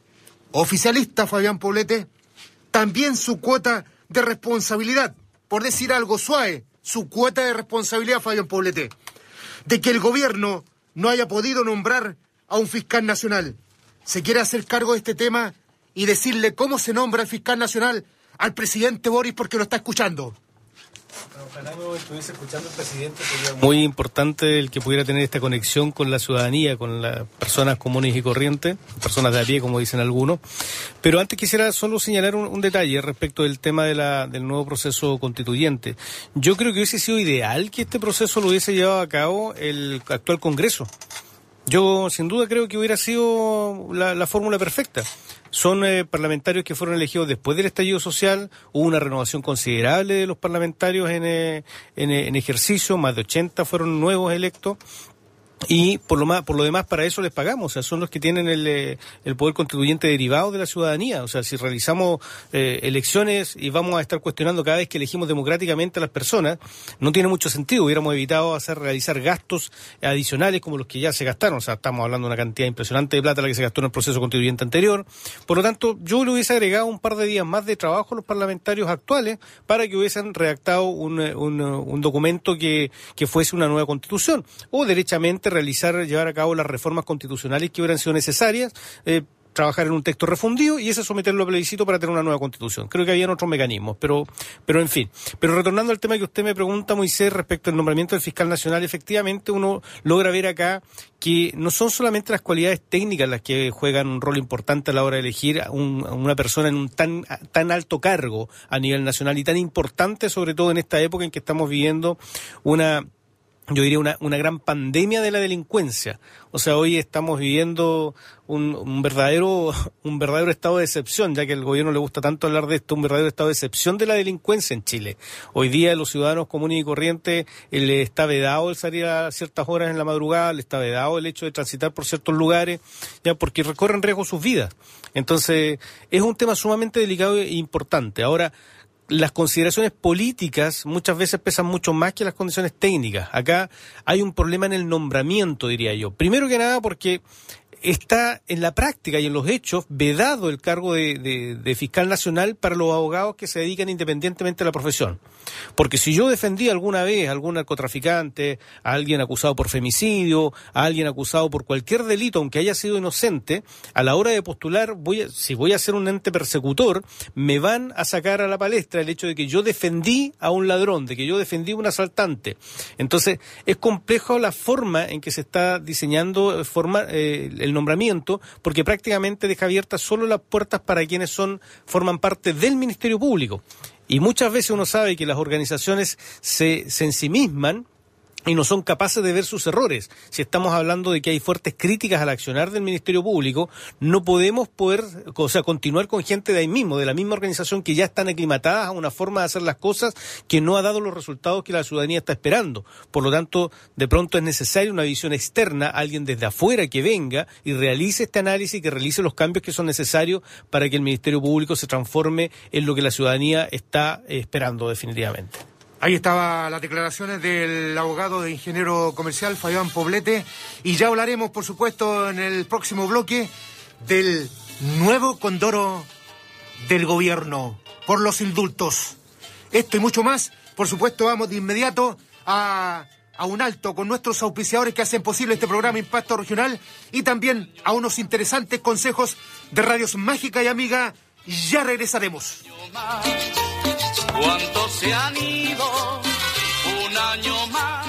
Fabián Poblete, también su cuota de responsabilidad, por decir algo suave, su cuota de responsabilidad, Fabián Poblete, de que el gobierno no haya podido nombrar a un fiscal nacional. ¿Se quiere hacer cargo de este tema y decirle cómo se nombra el fiscal nacional al presidente Boric porque lo está escuchando? Ojalá no estuviese escuchando el presidente, sería muy importante el que pudiera tener esta conexión con la ciudadanía, con las personas comunes y corrientes, personas de a pie, como dicen algunos. Pero antes quisiera solo señalar un detalle respecto del tema del nuevo proceso constituyente. Yo creo que hubiese sido ideal que este proceso lo hubiese llevado a cabo el actual Congreso. Yo, sin duda, creo que hubiera sido la fórmula perfecta. Son parlamentarios que fueron elegidos después del estallido social. Hubo una renovación considerable de los parlamentarios en ejercicio, más de 80 fueron nuevos electos. Y por lo demás, para eso les pagamos. O sea, son los que tienen el poder constituyente derivado de la ciudadanía. O sea, si realizamos elecciones y vamos a estar cuestionando cada vez que elegimos democráticamente a las personas, no tiene mucho sentido. Hubiéramos evitado realizar gastos adicionales como los que ya se gastaron. O sea, estamos hablando de una cantidad impresionante de plata la que se gastó en el proceso constituyente anterior. Por lo tanto, yo le hubiese agregado un par de días más de trabajo a los parlamentarios actuales para que hubiesen redactado un documento que fuese una nueva constitución. O derechamente llevar a cabo las reformas constitucionales que hubieran sido necesarias, trabajar en un texto refundido y ese someterlo a plebiscito para tener una nueva constitución. Creo que habían otros mecanismos, pero en fin. Pero retornando al tema que usted me pregunta, Moisés, respecto al nombramiento del fiscal nacional, efectivamente uno logra ver acá que no son solamente las cualidades técnicas las que juegan un rol importante a la hora de elegir a una persona en un tan alto cargo a nivel nacional y tan importante, sobre todo en esta época en que estamos viviendo una gran pandemia de la delincuencia. O sea, hoy estamos viviendo un verdadero estado de excepción, ya que al gobierno le gusta tanto hablar de esto, un verdadero estado de excepción de la delincuencia en Chile. Hoy día a los ciudadanos comunes y corrientes le está vedado el salir a ciertas horas en la madrugada, le está vedado el hecho de transitar por ciertos lugares, ya porque recorren riesgo sus vidas. Entonces, es un tema sumamente delicado e importante. Ahora, las consideraciones políticas muchas veces pesan mucho más que las condiciones técnicas. Acá hay un problema en el nombramiento, diría yo. Primero que nada porque está en la práctica y en los hechos vedado el cargo de fiscal nacional para los abogados que se dedican independientemente a la profesión. Porque si yo defendí alguna vez a algún narcotraficante, a alguien acusado por femicidio, a alguien acusado por cualquier delito, aunque haya sido inocente, a la hora de postular, si voy a ser un ente persecutor, me van a sacar a la palestra el hecho de que yo defendí a un ladrón, de que yo defendí a un asaltante. Entonces, es complejo la forma en que se está diseñando el nombramiento, porque prácticamente deja abiertas solo las puertas para quienes forman parte del Ministerio Público. Y muchas veces uno sabe que las organizaciones se ensimisman y no son capaces de ver sus errores. Si estamos hablando de que hay fuertes críticas al accionar del Ministerio Público, no podemos continuar con gente de ahí mismo, de la misma organización, que ya están aclimatadas a una forma de hacer las cosas que no ha dado los resultados que la ciudadanía está esperando. Por lo tanto, de pronto es necesaria una visión externa, alguien desde afuera que venga y realice este análisis y que realice los cambios que son necesarios para que el Ministerio Público se transforme en lo que la ciudadanía está esperando definitivamente. Ahí estaban las declaraciones del abogado de ingeniero comercial Fabián Poblete, y ya hablaremos, por supuesto, en el próximo bloque del nuevo condoro del gobierno por los indultos. Esto y mucho más, por supuesto, vamos de inmediato a un alto con nuestros auspiciadores que hacen posible este programa Impacto Regional, y también a unos interesantes consejos de Radios Mágica y Amiga. Ya regresaremos. ¿Cuántos se han ido? Un año más.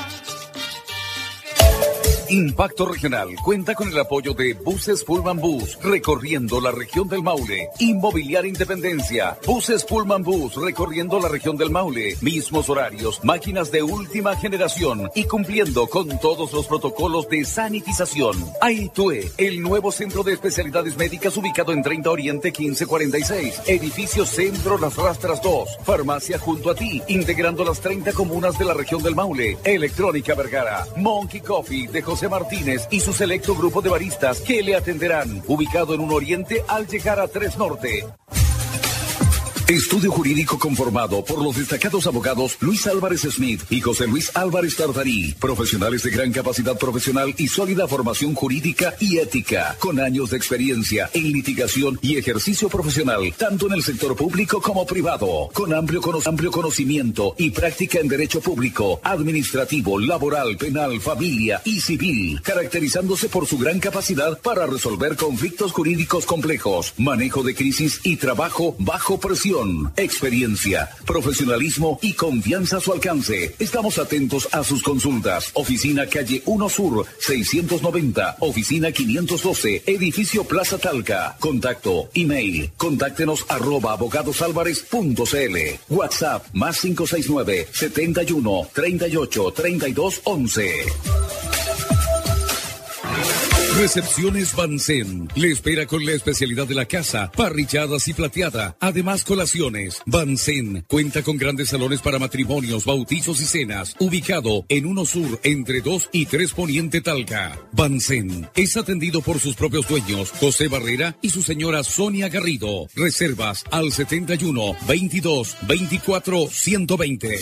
Impacto Regional cuenta con el apoyo de Buses Pullman Bus, recorriendo la región del Maule. Inmobiliaria Independencia, Buses Pullman Bus, recorriendo la región del Maule. Mismos horarios, máquinas de última generación y cumpliendo con todos los protocolos de sanitización. Aitue, el nuevo centro de especialidades médicas ubicado en 30 Oriente 1546. Edificio Centro Las Rastras 2. Farmacia junto a ti, integrando las 30 comunas de la región del Maule. Electrónica Vergara, Monkey Coffee de José Martínez y su selecto grupo de baristas que le atenderán, ubicado en 1 Oriente al llegar a 3 Norte. Estudio jurídico conformado por los destacados abogados Luis Álvarez Smith y José Luis Álvarez Tartarí, profesionales de gran capacidad profesional y sólida formación jurídica y ética, con años de experiencia en litigación y ejercicio profesional, tanto en el sector público como privado, con amplio conocimiento y práctica en derecho público, administrativo, laboral, penal, familia y civil, caracterizándose por su gran capacidad para resolver conflictos jurídicos complejos, manejo de crisis y trabajo bajo presión. Experiencia, profesionalismo y confianza a su alcance. Estamos atentos a sus consultas. Oficina Calle 1 Sur, 690. Oficina 512, Edificio Plaza Talca. Contacto, email, contáctenos @abogadosalvarez.cl. WhatsApp, +569 71 38 32 11. Recepciones Bansen le espera con la especialidad de la casa, parrilladas y plateada, además colaciones. Bansen cuenta con grandes salones para matrimonios, bautizos y cenas, ubicado en 1 Sur entre 2 y 3 Poniente Talca. Bansen es atendido por sus propios dueños, José Barrera y su señora Sonia Garrido. Reservas al 71 22 24 120.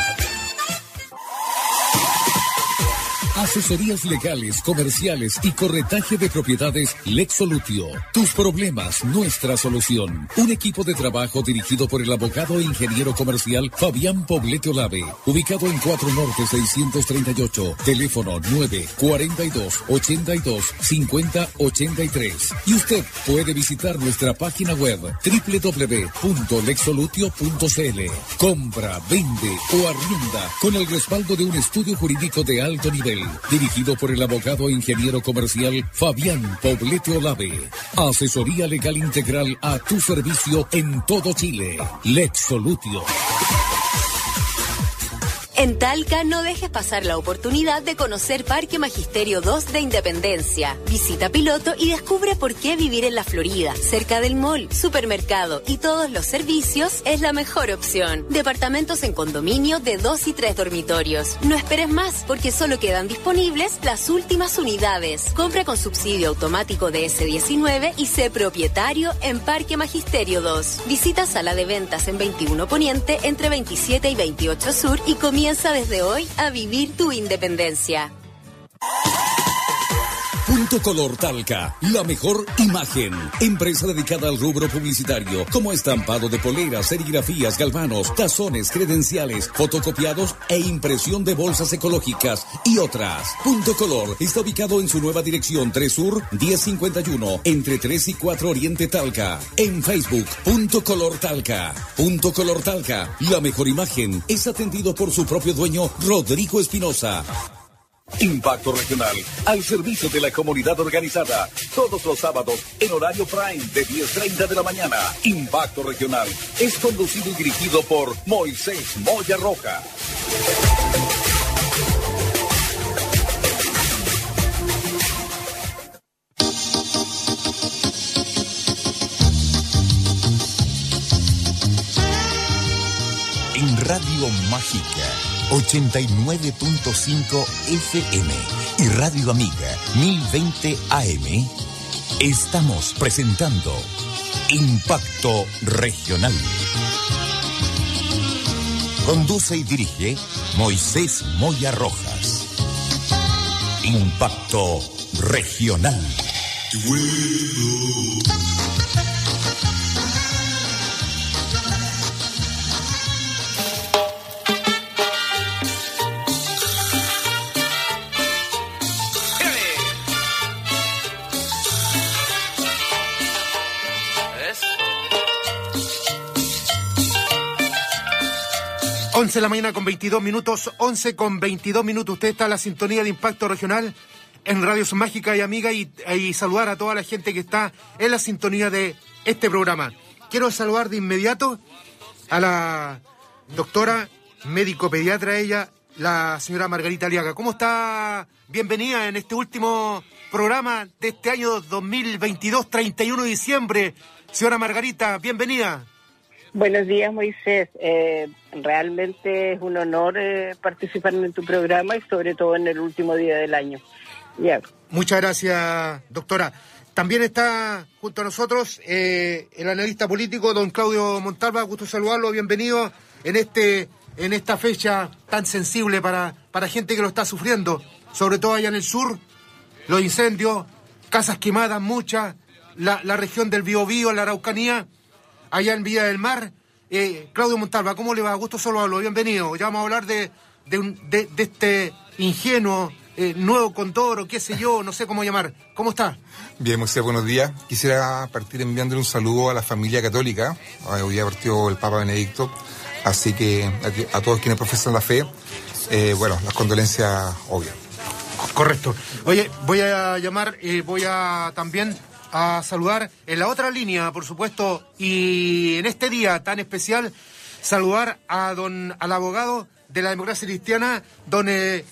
Asesorías legales, comerciales y corretaje de propiedades Lexolutio. Tus problemas, nuestra solución. Un equipo de trabajo dirigido por el abogado e ingeniero comercial Fabián Poblete Olave. Ubicado en 4 Norte 638. Teléfono 942-82-50-83. Y usted puede visitar nuestra página web www.lexolutio.cl. Compra, vende o arrienda con el respaldo de un estudio jurídico de alto nivel. Dirigido por el abogado e ingeniero comercial Fabián Poblete Olave. Asesoría legal integral a tu servicio en todo Chile. Lexolutio. En Talca no dejes pasar la oportunidad de conocer Parque Magisterio 2 de Independencia. Visita piloto y descubre por qué vivir en la Florida, cerca del mall, supermercado y todos los servicios es la mejor opción. Departamentos en condominio de 2 y 3 dormitorios. No esperes más porque solo quedan disponibles las últimas unidades. Compra con subsidio automático de S19 y sé propietario en Parque Magisterio 2. Visita sala de ventas en 21 Poniente entre 27 y 28 Sur y comienza desde hoy a vivir tu independencia. Punto Color Talca, la mejor imagen. Empresa dedicada al rubro publicitario, como estampado de poleras, serigrafías, galvanos, tazones, credenciales, fotocopiados e impresión de bolsas ecológicas y otras. Punto Color está ubicado en su nueva dirección 3 Sur 1051, entre 3 y 4 Oriente Talca. En Facebook, Punto Color Talca. Punto Color Talca, la mejor imagen, es atendido por su propio dueño, Rodrigo Espinosa. Impacto Regional, al servicio de la comunidad organizada, todos los sábados en horario prime de 10:30 de la mañana. Impacto Regional es conducido y dirigido por Moisés Moya Roja. En Radio Mágica 89.5 FM y Radio Amiga 1020 AM estamos presentando Impacto Regional. Conduce y dirige Moisés Moya Rojas. Impacto Regional. 11 de la mañana con 22 minutos, 11 con 22 minutos. Usted está en la sintonía de Impacto Regional en Radio Mágica y Amiga y saludar a toda la gente que está en la sintonía de este programa. Quiero saludar de inmediato a la doctora, médico pediatra ella, la señora Margarita Aliaga. ¿Cómo está? Bienvenida en este último programa de este año 2022, 31 de diciembre. Señora Margarita, bienvenida. Buenos días, Moisés. Realmente es un honor participar en tu programa y sobre todo en el último día del año. Yeah. Muchas gracias, doctora. También está junto a nosotros el analista político, don Claudio Montalva. Gusto saludarlo, bienvenido en esta fecha tan sensible para gente que lo está sufriendo, sobre todo allá en el sur, los incendios, casas quemadas muchas, la región del Biobío, la Araucanía, allá en Villa del Mar. Claudio Montalva, ¿cómo le va? Gusto saludarlo, bienvenido. Ya vamos a hablar de este ingenuo nuevo Condoro, qué sé yo, no sé cómo llamar. ¿Cómo está? Bien, Moisés, buenos días. Quisiera partir enviándole un saludo a la familia católica. Hoy día partió el Papa Benedicto, así que a todos quienes profesan la fe, las condolencias obvias. Correcto. Oye, voy a llamar, voy a también a saludar en la otra línea, por supuesto, y en este día tan especial, saludar al abogado de la democracia cristiana, don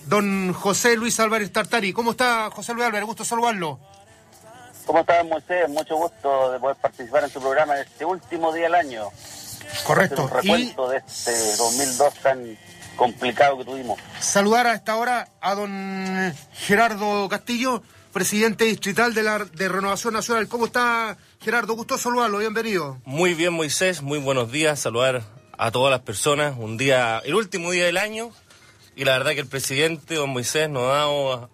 don José Luis Álvarez Tartari. ¿Cómo está, José Luis Álvarez? Gusto saludarlo. ¿Cómo está, Moisés? Mucho gusto de poder participar en tu programa en este último día del año. Correcto. Un recuento de este 2002 tan complicado que tuvimos. Saludar a esta hora a don Gerardo Castillo, presidente distrital de Renovación Nacional. ¿Cómo está, Gerardo? Gusto saludarlo, bienvenido. Muy bien, Moisés, muy buenos días. Saludar a todas las personas. El último día del año, y la verdad que el presidente, don Moisés, nos ha dado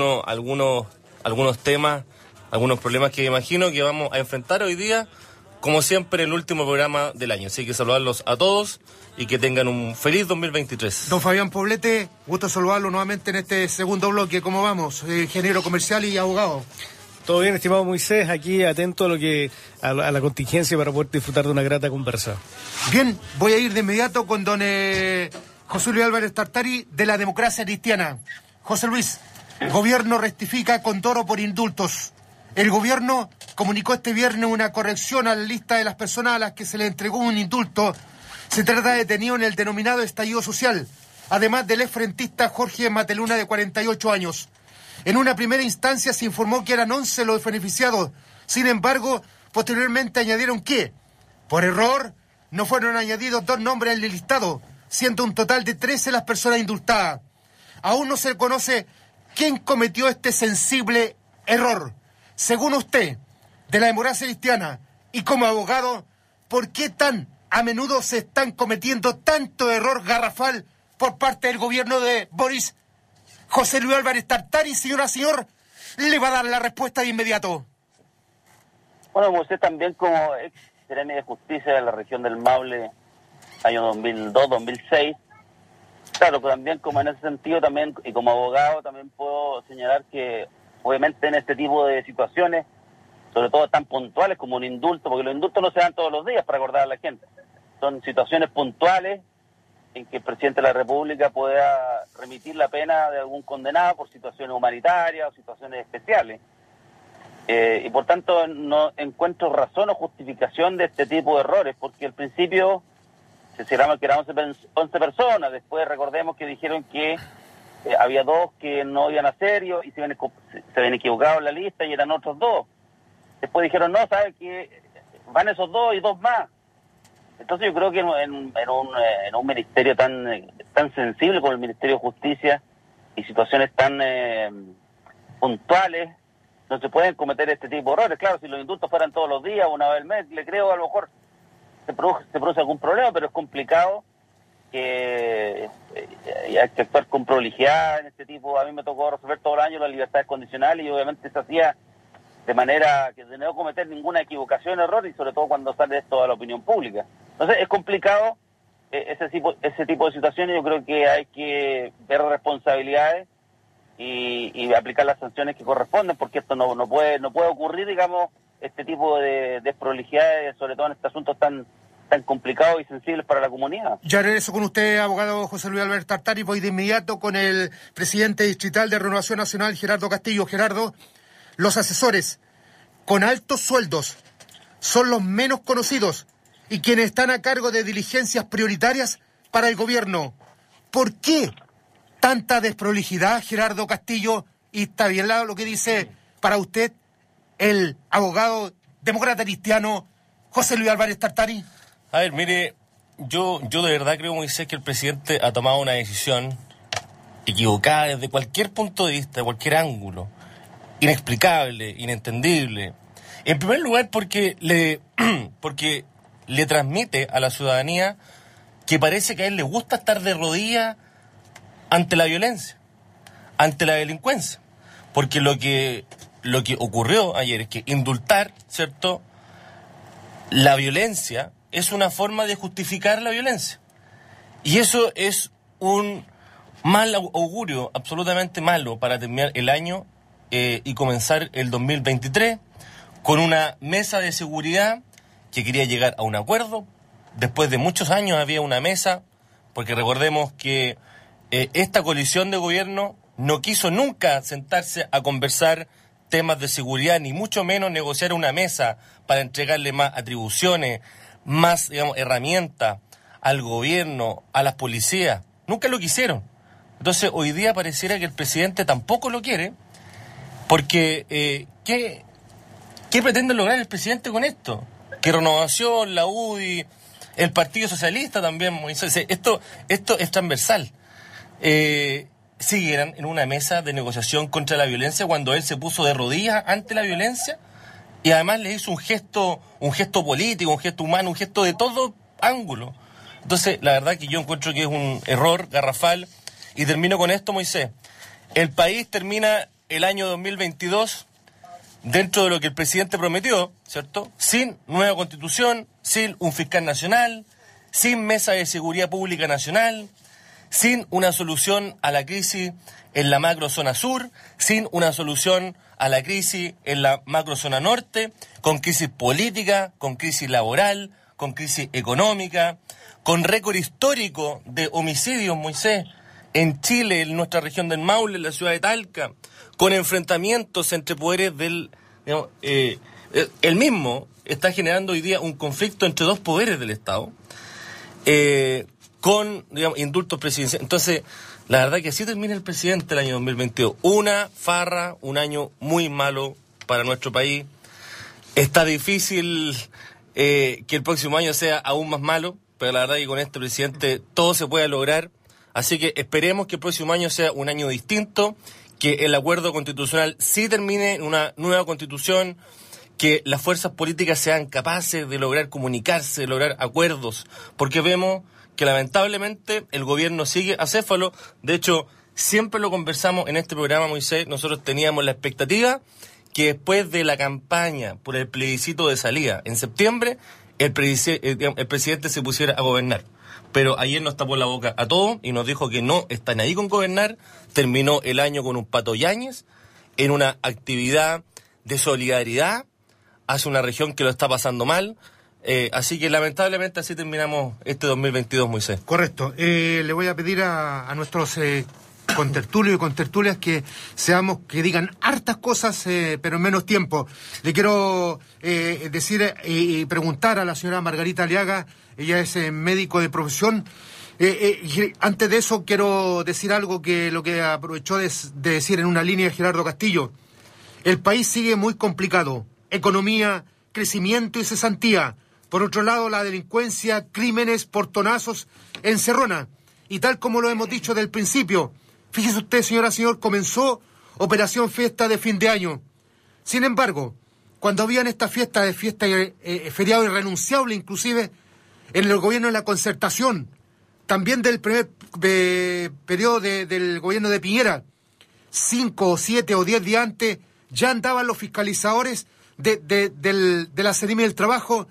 algunos temas, algunos problemas que imagino que vamos a enfrentar hoy día, como siempre, en el último programa del año. Así que saludarlos a todos y que tengan un feliz 2023. Don Fabián Poblete, gusto saludarlo nuevamente en este segundo bloque. ¿Cómo vamos? Ingeniero comercial y abogado. Todo bien, estimado Moisés, aquí atento a la contingencia para poder disfrutar de una grata conversa. Bien, voy a ir de inmediato con don José Luis Álvarez Tartari de la Democracia Cristiana. José Luis, gobierno rectifica condoro por indultos. El gobierno comunicó este viernes una corrección a la lista de las personas a las que se le entregó un indulto. Se trata de detenido en el denominado estallido social, además del exfrentista Jorge Mateluna, de 48 años. En una primera instancia se informó que eran 11 los beneficiados. Sin embargo, posteriormente añadieron que, por error, no fueron añadidos 2 nombres en el listado, siendo un total de 13 las personas indultadas. Aún no se conoce quién cometió este sensible error. Según usted, de la Democracia Cristiana y como abogado, ¿por qué tan a menudo se están cometiendo tanto error garrafal por parte del gobierno de Boris? José Luis Álvarez Tartari, señor, le va a dar la respuesta de inmediato. Bueno, usted también como ex seremi de justicia de la región del Maule, año 2002-2006, claro, pero también como en ese sentido también, y como abogado también puedo señalar que obviamente en este tipo de situaciones, sobre todo tan puntuales como un indulto, porque los indultos no se dan todos los días para acordar a la gente, son situaciones puntuales en que el presidente de la República pueda remitir la pena de algún condenado por situaciones humanitarias o situaciones especiales. Y por tanto no encuentro razón o justificación de este tipo de errores, porque al principio se señalaba que eran 11 personas, después recordemos que dijeron que había 2 que no iban a ser y se habían equivocado en la lista y eran otros 2. Después dijeron, no, ¿sabe que van esos 2 y 2 más? Entonces yo creo que en un ministerio tan sensible como el Ministerio de Justicia y situaciones tan puntuales, no se pueden cometer este tipo de errores. Claro, si los indultos fueran todos los días, una vez al mes, le creo, a lo mejor se produce algún problema, pero es complicado que hay que actuar con prolijidad en este tipo. A mí me tocó resolver todo el año las libertades condicionales y obviamente se hacía de manera que de no cometer ninguna equivocación, error, y sobre todo cuando sale esto a la opinión pública. Entonces es complicado ese tipo de situaciones. Yo creo que hay que ver responsabilidades y aplicar las sanciones que corresponden, porque esto no puede ocurrir, digamos, este tipo de desprolijidades, sobre todo en estos asuntos tan complicados y sensibles para la comunidad. Ya regreso con usted, abogado José Luis Álvarez Tartari. Voy de inmediato con el presidente distrital de Renovación Nacional, Gerardo Castillo. Gerardo, los asesores con altos sueldos son los menos conocidos y quienes están a cargo de diligencias prioritarias para el gobierno. ¿Por qué tanta desprolijidad, Gerardo Castillo? Y está bien lo que dice para usted el abogado demócrata cristiano José Luis Álvarez Tartari. A ver, mire, yo de verdad creo, Moisés, que el presidente ha tomado una decisión equivocada desde cualquier punto de vista, de cualquier ángulo, inexplicable, inentendible. En primer lugar, porque le transmite a la ciudadanía que parece que a él le gusta estar de rodillas ante la violencia, ante la delincuencia. Porque lo que ocurrió ayer es que indultar, ¿cierto?, la violencia es una forma de justificar la violencia. Y eso es un mal augurio, absolutamente malo, para terminar el año y comenzar el 2023 con una mesa de seguridad que quería llegar a un acuerdo. Después de muchos años había una mesa, porque recordemos que esta coalición de gobierno no quiso nunca sentarse a conversar temas de seguridad, ni mucho menos negociar una mesa para entregarle más atribuciones, más, digamos, herramientas al gobierno, a las policías. Nunca lo quisieron. Entonces, hoy día pareciera que el presidente tampoco lo quiere, porque ¿qué pretende lograr el presidente con esto? Que Renovación, la UDI, el Partido Socialista también, Moisés, esto es transversal. Siguieran en una mesa de negociación contra la violencia cuando él se puso de rodillas ante la violencia y además le hizo un gesto político, un gesto humano, un gesto de todo ángulo. Entonces, la verdad que yo encuentro que es un error garrafal. Y termino con esto, Moisés. El país termina el año 2022 dentro de lo que el presidente prometió, ¿cierto? Sin nueva constitución, sin un fiscal nacional, sin mesa de seguridad pública nacional, sin una solución a la crisis en la macrozona sur, sin una solución a la crisis en la macrozona norte, con crisis política, con crisis laboral, con crisis económica, con récord histórico de homicidios, Moisés, en Chile, en nuestra región del Maule, en la ciudad de Talca, con enfrentamientos entre poderes del... Digamos, él mismo está generando hoy día un conflicto entre dos poderes del Estado, con, digamos, indultos presidenciales. Entonces, la verdad que así termina el presidente el año 2022. Una farra, un año muy malo para nuestro país. Está difícil que el próximo año sea aún más malo, pero la verdad que con este presidente todo se puede lograr. Así que esperemos que el próximo año sea un año distinto, que el acuerdo constitucional sí termine en una nueva constitución, que las fuerzas políticas sean capaces de lograr comunicarse, de lograr acuerdos, porque vemos que lamentablemente el gobierno sigue acéfalo. De hecho, siempre lo conversamos en este programa, Moisés, nosotros teníamos la expectativa que después de la campaña por el plebiscito de salida en septiembre, el presidente se pusiera a gobernar. Pero ayer nos tapó la boca a todos y nos dijo que no están ahí con gobernar. Terminó el año con un Pato Yáñez en una actividad de solidaridad hacia una región que lo está pasando mal. Así que lamentablemente así terminamos este 2022, Moisés. Correcto. Le voy a pedir a nuestros contertulios y contertulias que digan hartas cosas, pero en menos tiempo. Le quiero decir y preguntar a la señora Margarita Aliaga. Ella es médico de profesión. Antes de eso quiero decir algo que lo que aprovechó de decir en una línea Gerardo Castillo. El país sigue muy complicado. Economía, crecimiento y cesantía. Por otro lado, la delincuencia, crímenes, portonazos, encerrona. Y tal como lo hemos dicho del principio, fíjese usted, señora, señor, comenzó Operación Fiesta de fin de año. Sin embargo, cuando habían esta fiesta feriado irrenunciable, inclusive, en el gobierno de la concertación, también del primer periodo del gobierno de Piñera, 5 o 7 o 10 días antes, ya andaban los fiscalizadores de la Seremi del Trabajo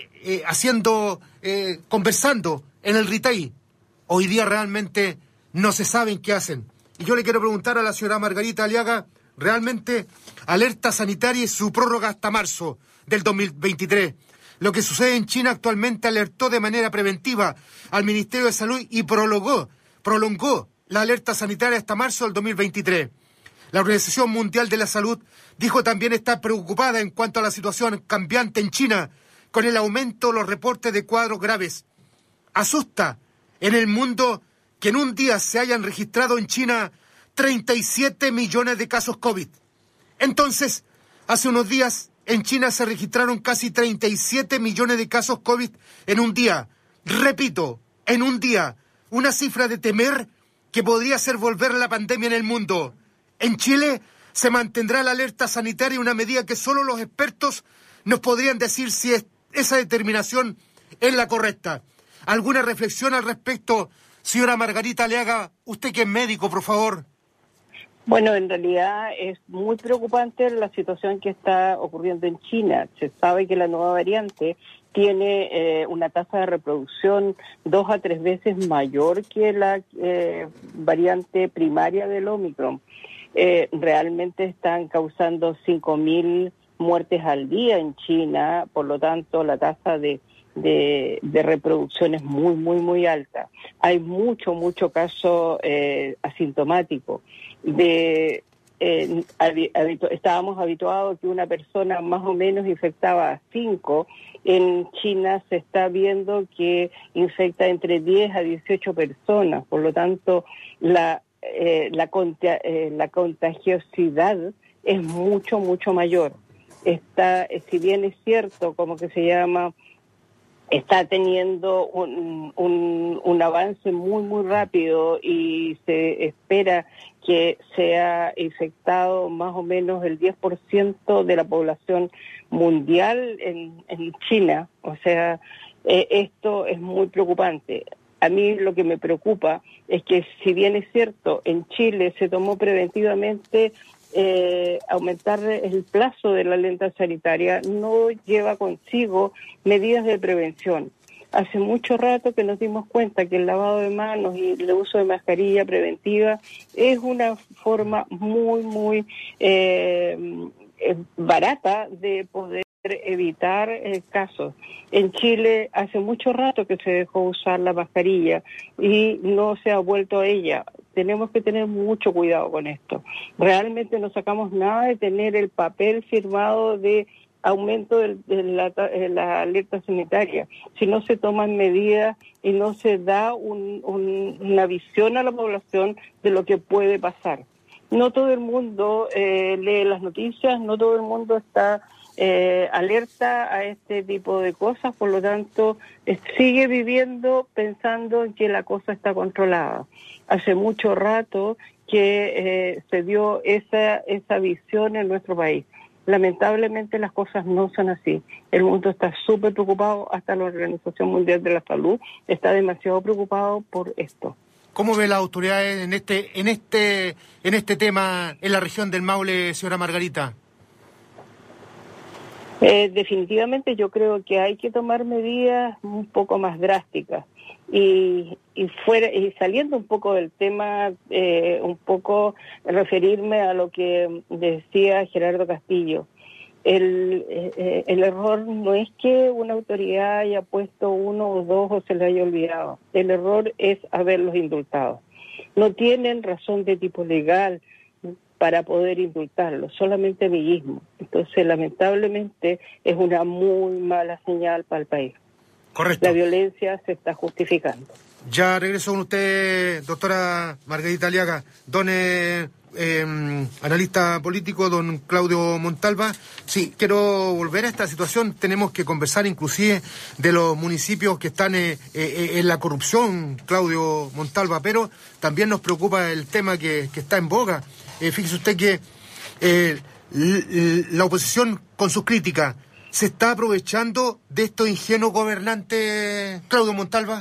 conversando en el Ritay. Hoy día realmente no se saben qué hacen. Y yo le quiero preguntar a la señora Margarita Aliaga, realmente, alerta sanitaria y su prórroga hasta marzo del 2023. Lo que sucede en China actualmente alertó de manera preventiva al Ministerio de Salud y prolongó la alerta sanitaria hasta marzo del 2023. La Organización Mundial de la Salud dijo también estar preocupada en cuanto a la situación cambiante en China con el aumento de los reportes de cuadros graves. Asusta en el mundo que en un día se hayan registrado en China 37 millones de casos COVID. Entonces, hace unos días en China se registraron casi 37 millones de casos COVID en un día. Repito, en un día. Una cifra de temer que podría hacer volver la pandemia en el mundo. En Chile se mantendrá la alerta sanitaria, una medida que solo los expertos nos podrían decir si esa determinación es la correcta. ¿Alguna reflexión al respecto, señora Margarita Aliaga? Usted que es médico, por favor. Bueno, en realidad es muy preocupante la situación que está ocurriendo en China. Se sabe que la nueva variante tiene una tasa de reproducción 2 a 3 veces mayor que la variante primaria del Omicron. Realmente están causando 5.000 muertes al día en China, por lo tanto la tasa de reproducción es muy, muy, muy alta. Hay mucho caso asintomático. Estábamos habituados que una persona más o menos infectaba a 5. En China se está viendo que infecta entre 10 a 18 personas. Por lo tanto, la la contagiosidad es mucho, mucho mayor. Si bien es cierto, está teniendo un avance muy, muy rápido y se espera que sea infectado más o menos el 10% de la población mundial en China. O sea, esto es muy preocupante. A mí lo que me preocupa es que, si bien es cierto, en Chile se tomó preventivamente aumentar el plazo de la alerta sanitaria, no lleva consigo medidas de prevención. Hace mucho rato que nos dimos cuenta que el lavado de manos y el uso de mascarilla preventiva es una forma muy, muy barata de poder evitar casos. En Chile hace mucho rato que se dejó usar la mascarilla y no se ha vuelto a ella. Tenemos que tener mucho cuidado con esto. Realmente no sacamos nada de tener el papel firmado de aumento de la alerta sanitaria si no se toman medidas y no se da una visión a la población de lo que puede pasar. No todo el mundo lee las noticias, no todo el mundo está alerta a este tipo de cosas, por lo tanto sigue viviendo pensando que la cosa está controlada. Hace mucho rato que se dio esa visión en nuestro país. Lamentablemente las cosas no son así. El mundo está súper preocupado, hasta la Organización Mundial de la Salud está demasiado preocupado por esto. ¿Cómo ve las autoridades en este tema en la región del Maule, señora Margarita? Definitivamente yo creo que hay que tomar medidas un poco más drásticas y saliendo un poco del tema, un poco referirme a lo que decía Gerardo Castillo. El error no es que una autoridad haya puesto uno o dos o se le haya olvidado. El error es haberlos indultado. No tienen razón de tipo legal para poder indultarlo, solamente amiguismo. Entonces, lamentablemente, es una muy mala señal para el país. Correcto. La violencia se está justificando. Ya regreso con usted, doctora Margarita Aliaga. Don analista político, don Claudio Montalva. Sí, quiero volver a esta situación. Tenemos que conversar inclusive de los municipios que están en la corrupción, Claudio Montalva, pero también nos preocupa el tema que está en boga. Fíjese usted que la oposición, con sus críticas, ¿se está aprovechando de estos ingenuos gobernantes, Claudio Montalva?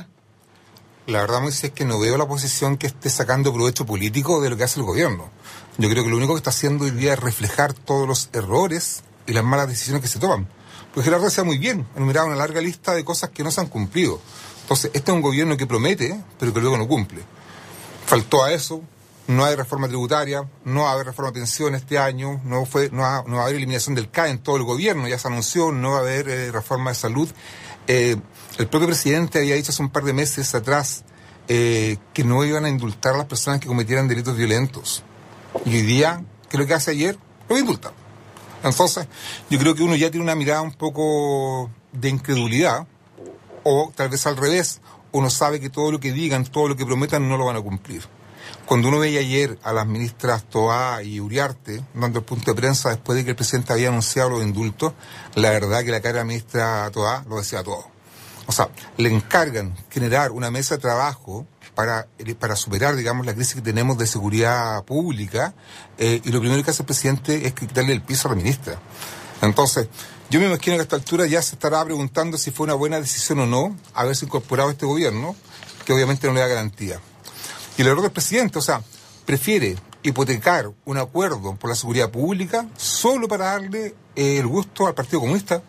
La verdad, Moisés, es que no veo la oposición que esté sacando provecho político de lo que hace el gobierno. Yo creo que lo único que está haciendo hoy día es reflejar todos los errores y las malas decisiones que se toman. Porque Gerardo decía muy bien, ha enumerado una larga lista de cosas que no se han cumplido. Entonces, este es un gobierno que promete, pero que luego no cumple. Faltó a eso. No hay reforma tributaria, no va a haber reforma de pensión este año, no va a haber eliminación del CAE en todo el gobierno, ya se anunció, no va a haber reforma de salud. El propio presidente había dicho hace un par de meses atrás que no iban a indultar a las personas que cometieran delitos violentos. Y hoy día, ¿qué es lo que hace ayer? Lo indulta. Entonces, yo creo que uno ya tiene una mirada un poco de incredulidad, o tal vez al revés, uno sabe que todo lo que digan, todo lo que prometan no lo van a cumplir. Cuando uno veía ayer a las ministras Toá y Uriarte dando el punto de prensa después de que el presidente había anunciado los indultos, la verdad que la cara de la ministra Toá lo decía todo. O sea, le encargan generar una mesa de trabajo para superar, digamos, la crisis que tenemos de seguridad pública, y lo primero que hace el presidente es quitarle el piso a la ministra. Entonces, yo me imagino que a esta altura ya se estará preguntando si fue una buena decisión o no haberse incorporado a este gobierno, que obviamente no le da garantía. Y el error del presidente, o sea, prefiere hipotecar un acuerdo por la seguridad pública solo para darle el gusto al Partido Comunista.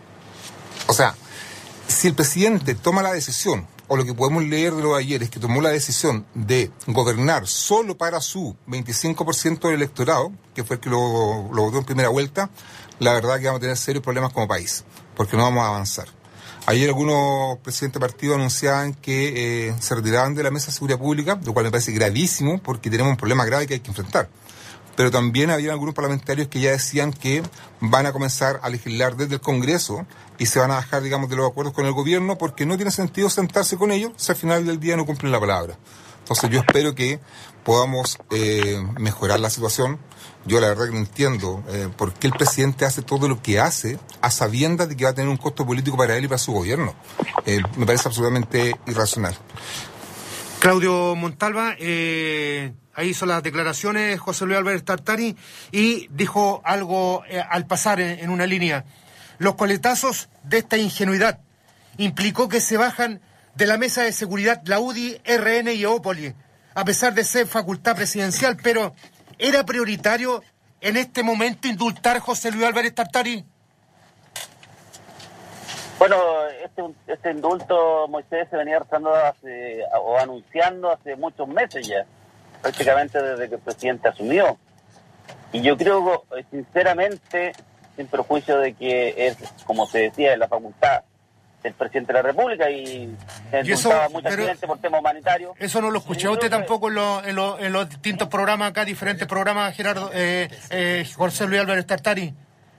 O sea, si el presidente toma la decisión, o lo que podemos leer de lo de ayer es que tomó la decisión de gobernar solo para su 25% del electorado, que fue el que lo votó en primera vuelta, la verdad que vamos a tener serios problemas como país, porque no vamos a avanzar. Ayer algunos presidentes de partido anunciaban que se retiraban de la mesa de seguridad pública, lo cual me parece gravísimo porque tenemos un problema grave que hay que enfrentar. Pero también había algunos parlamentarios que ya decían que van a comenzar a legislar desde el Congreso y se van a bajar, digamos, de los acuerdos con el gobierno porque no tiene sentido sentarse con ellos si al final del día no cumplen la palabra. Entonces yo espero que podamos mejorar la situación. Yo la verdad que no entiendo por qué el presidente hace todo lo que hace a sabiendas de que va a tener un costo político para él y para su gobierno. Me parece absolutamente irracional. Claudio Montalva, ahí hizo las declaraciones José Luis Álvarez Tartari y dijo algo al pasar en una línea. Los coletazos de esta ingenuidad implicó que se bajan de la mesa de seguridad la UDI, RN y Opoli, a pesar de ser facultad presidencial, pero ¿era prioritario en este momento indultar a José Luis Álvarez Tartari? Bueno, este indulto, Moisés, se venía anunciando hace muchos meses ya, prácticamente desde que el presidente asumió. Y yo creo, sinceramente, sin perjuicio de que es, como se decía, de la facultad del presidente de la República y se indultaba a mucha gente por tema humanitario. Eso no lo escuché usted tampoco en los distintos programas acá, diferentes programas, Gerardo, José Luis Álvarez Tartari.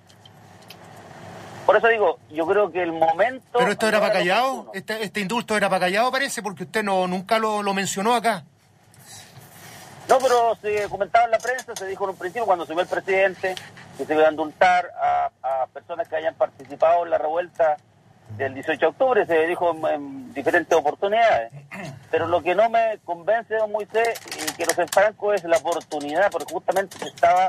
Por eso digo, yo creo que el momento... ¿Pero esto era para callado? ¿Este indulto era para callado, parece? Porque usted nunca lo mencionó acá. No, pero se comentaba en la prensa, se dijo en un principio, cuando subió el presidente, que se iba a indultar a personas que hayan participado en la revuelta del 18 de octubre, se dijo en diferentes oportunidades. Pero lo que no me convence, don Moisés, y quiero ser franco, es la oportunidad, porque justamente se estaba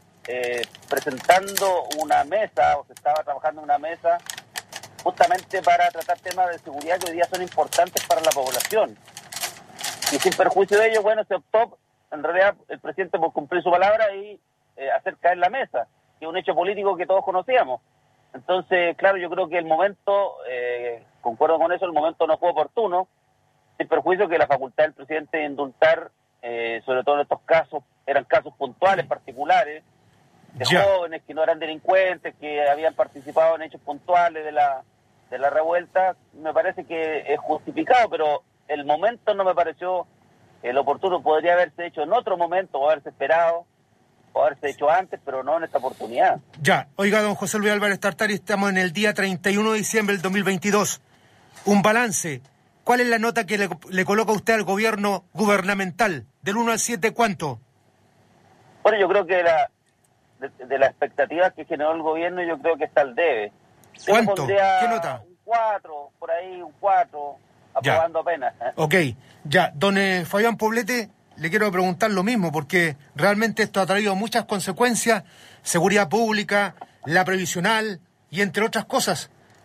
presentando una mesa, o se estaba trabajando en una mesa, justamente para tratar temas de seguridad que hoy día son importantes para la población. Y sin perjuicio de ello, bueno, se optó, en realidad, el presidente por cumplir su palabra y hacer caer la mesa, que es un hecho político que todos conocíamos. Entonces, claro, yo creo que el momento, concuerdo con eso, el momento no fue oportuno, sin perjuicio que la facultad del presidente de indultar, sobre todo en estos casos, eran casos puntuales, particulares, de jóvenes que no eran delincuentes, que habían participado en hechos puntuales de la revuelta, me parece que es justificado, pero el momento no me pareció el oportuno. Podría haberse hecho en otro momento, o haberse esperado, o haberse hecho antes, pero no en esta oportunidad. Ya, oiga, don José Luis Álvarez Tartari, estamos en el día 31 de diciembre del 2022. Un balance. ¿Cuál es la nota que le coloca usted al gobierno gubernamental? Del 1 al 7, ¿cuánto? Bueno, yo creo que de las expectativas que generó el gobierno, yo creo que está al debe. ¿Cuánto? ¿Qué nota? Un 4, por ahí un 4, aprobando apenas. Ok, ya. Don Fabián Poblete, le quiero preguntar lo mismo, porque realmente esto ha traído muchas consecuencias, seguridad pública, la previsional y entre otras cosas.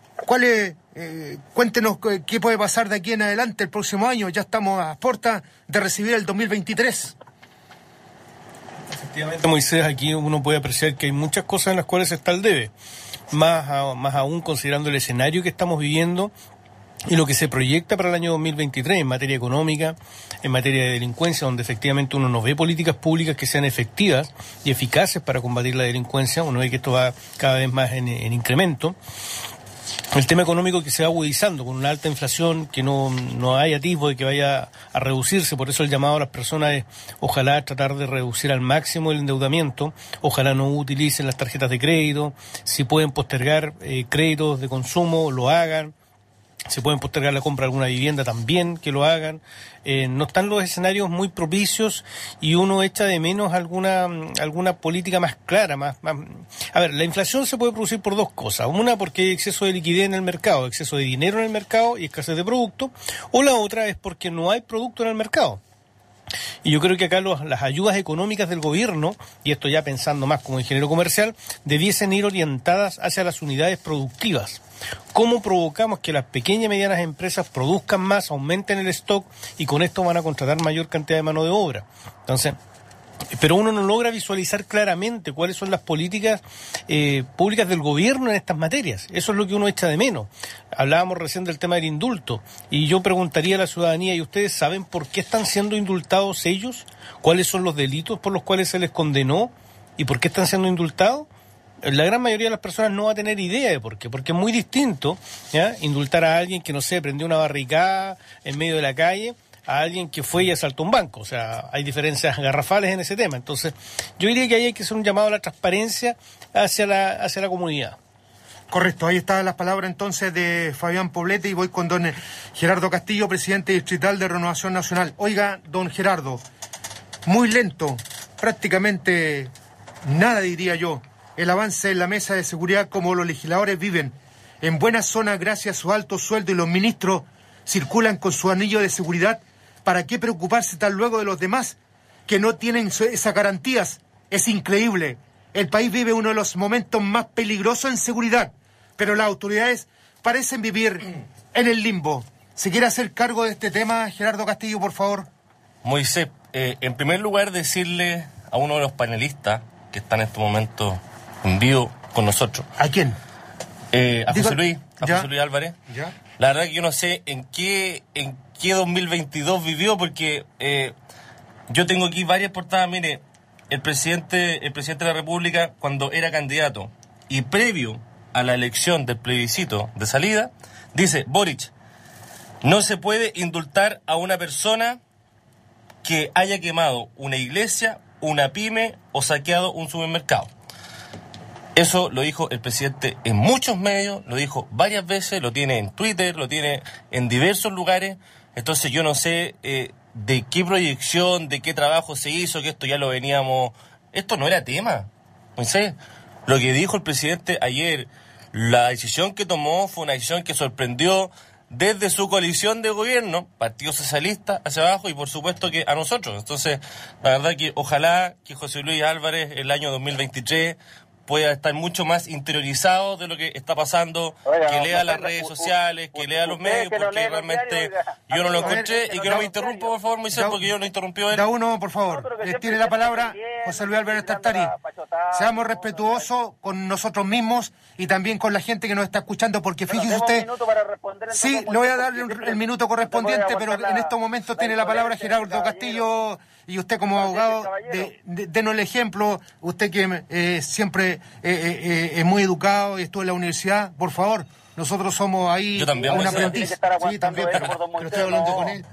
Cuéntenos qué puede pasar de aquí en adelante el próximo año. Ya estamos a puertas de recibir el 2023. Efectivamente, Moisés, aquí uno puede apreciar que hay muchas cosas en las cuales está el debe, más aún considerando el escenario que estamos viviendo y lo que se proyecta para el año 2023 en materia económica, en materia de delincuencia, donde efectivamente uno no ve políticas públicas que sean efectivas y eficaces para combatir la delincuencia. Uno ve que esto va cada vez más en incremento. El tema económico que se va agudizando con una alta inflación, que no hay atisbo de que vaya a reducirse. Por eso el llamado a las personas es ojalá tratar de reducir al máximo el endeudamiento, ojalá no utilicen las tarjetas de crédito, si pueden postergar créditos de consumo, lo hagan. Si pueden postergar la compra de alguna vivienda también, que lo hagan. No están los escenarios muy propicios y uno echa de menos alguna política más clara. Más. A ver, la inflación se puede producir por dos cosas. Una, porque hay exceso de liquidez en el mercado, exceso de dinero en el mercado y escasez de producto. O la otra es porque no hay producto en el mercado. Y yo creo que acá las ayudas económicas del gobierno, y esto ya pensando más como ingeniero comercial, debiesen ir orientadas hacia las unidades productivas. ¿Cómo provocamos que las pequeñas y medianas empresas produzcan más, aumenten el stock y con esto van a contratar mayor cantidad de mano de obra? Entonces, pero uno no logra visualizar claramente cuáles son las políticas públicas del gobierno en estas materias. Eso es lo que uno echa de menos. Hablábamos recién del tema del indulto y yo preguntaría a la ciudadanía, ¿y ustedes saben por qué están siendo indultados ellos? ¿Cuáles son los delitos por los cuales se les condenó y por qué están siendo indultados? La gran mayoría de las personas no va a tener idea de por qué, porque es muy distinto, ¿ya?, indultar a alguien que, no sé, prendió una barricada en medio de la calle, a alguien que fue y asaltó un banco. O sea, hay diferencias garrafales en ese tema. Entonces, yo diría que ahí hay que hacer un llamado a la transparencia hacia la comunidad. Correcto, ahí están las palabras entonces de Fabián Poblete y voy con don Gerardo Castillo, presidente distrital de Renovación Nacional. Oiga, don Gerardo, muy lento, prácticamente nada diría yo, el avance en la mesa de seguridad como los legisladores viven en buenas zonas gracias a su alto sueldo y los ministros circulan con su anillo de seguridad. ¿Para qué preocuparse tan luego de los demás que no tienen esas garantías? Es increíble. El país vive uno de los momentos más peligrosos en seguridad, pero las autoridades parecen vivir en el limbo. ¿Se quiere hacer cargo de este tema, Gerardo Castillo, por favor? Moisés, en primer lugar decirle a uno de los panelistas que está en este momento en vivo con nosotros. ¿A quién? A José Luis Álvarez. ¿Ya? La verdad que yo no sé en qué 2022 vivió, porque yo tengo aquí varias portadas. Mire, el presidente de la República, cuando era candidato y previo a la elección del plebiscito de salida, dice: Boric, no se puede indultar a una persona que haya quemado una iglesia, una pyme o saqueado un supermercado. Eso lo dijo el presidente en muchos medios, lo dijo varias veces, lo tiene en Twitter, lo tiene en diversos lugares. Entonces yo no sé de qué proyección, de qué trabajo se hizo, que esto ya lo veníamos... Esto no era tema, no sé. Lo que dijo el presidente ayer, la decisión que tomó fue una decisión que sorprendió desde su coalición de gobierno, Partido Socialista hacia abajo y por supuesto que a nosotros. Entonces, la verdad que ojalá que José Luis Álvarez el año 2023 pueda estar mucho más interiorizado de lo que está pasando, que lea las redes sociales, que lea los medios, porque realmente yo no lo encontré. Y que no me interrumpa, por favor, Moisés, porque yo lo interrumpió él. Da uno, por favor. Tiene la palabra José Luis Álvarez Tartari. Seamos respetuosos con nosotros mismos y también con la gente que nos está escuchando, porque fíjese usted... Sí, le voy a dar el minuto correspondiente, pero en estos momentos tiene la palabra Gerardo Castillo. Y usted como abogado, denos el ejemplo, usted que siempre es muy educado y estuvo en la universidad, por favor, nosotros somos ahí un aprendiz. Sí, también, pero estoy hablando con él.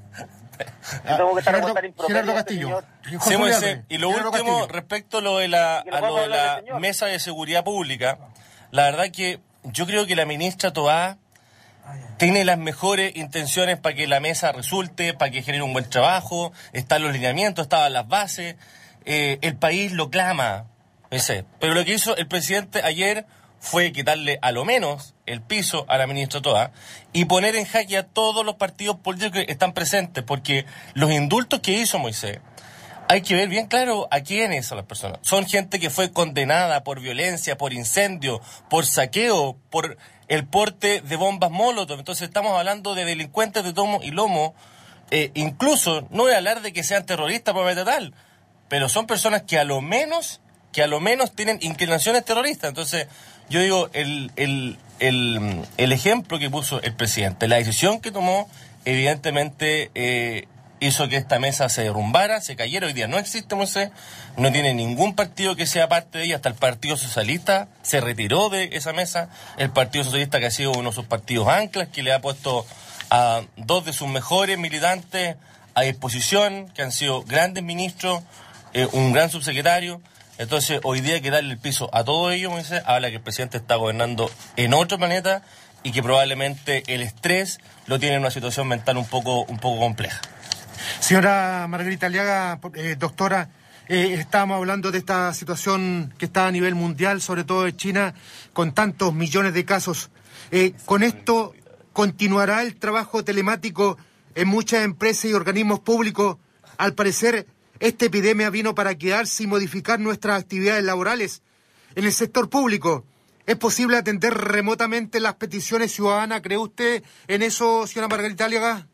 Gerardo Castillo. Sí, Moisés, y lo último, respecto a lo de la mesa de seguridad pública, la verdad que yo creo que la ministra Toá tiene las mejores intenciones para que la mesa resulte, para que genere un buen trabajo, están los lineamientos, estaban las bases, el país lo clama, pero lo que hizo el presidente ayer fue quitarle a lo menos el piso a la ministra Toá y poner en jaque a todos los partidos políticos que están presentes, porque los indultos que hizo Moisés, hay que ver bien claro a quiénes son las personas. Son gente que fue condenada por violencia, por incendio, por saqueo, por el porte de bombas Molotov. Entonces estamos hablando de delincuentes de tomo y lomo. Incluso, no voy a hablar de que sean terroristas por tal, pero son personas que a lo menos tienen inclinaciones terroristas. Entonces, yo digo, el ejemplo que puso el presidente, la decisión que tomó, evidentemente hizo que esta mesa se derrumbara, se cayera. Hoy día no existe, Moisés, no tiene ningún partido que sea parte de ella, hasta el Partido Socialista se retiró de esa mesa, el Partido Socialista, que ha sido uno de sus partidos anclas, que le ha puesto a dos de sus mejores militantes a disposición, que han sido grandes ministros, un gran subsecretario. Entonces hoy día hay que darle el piso a todo ello, Moisés. Habla que el presidente está gobernando en otro planeta y que probablemente el estrés lo tiene en una situación mental un poco compleja. Señora Margarita Aliaga, doctora, estábamos hablando de esta situación que está a nivel mundial, sobre todo en China, con tantos millones de casos. ¿Con esto continuará el trabajo telemático en muchas empresas y organismos públicos? Al parecer, esta epidemia vino para quedarse y modificar nuestras actividades laborales. En el sector público, ¿es posible atender remotamente las peticiones ciudadanas? ¿Cree usted en eso, señora Margarita Aliaga?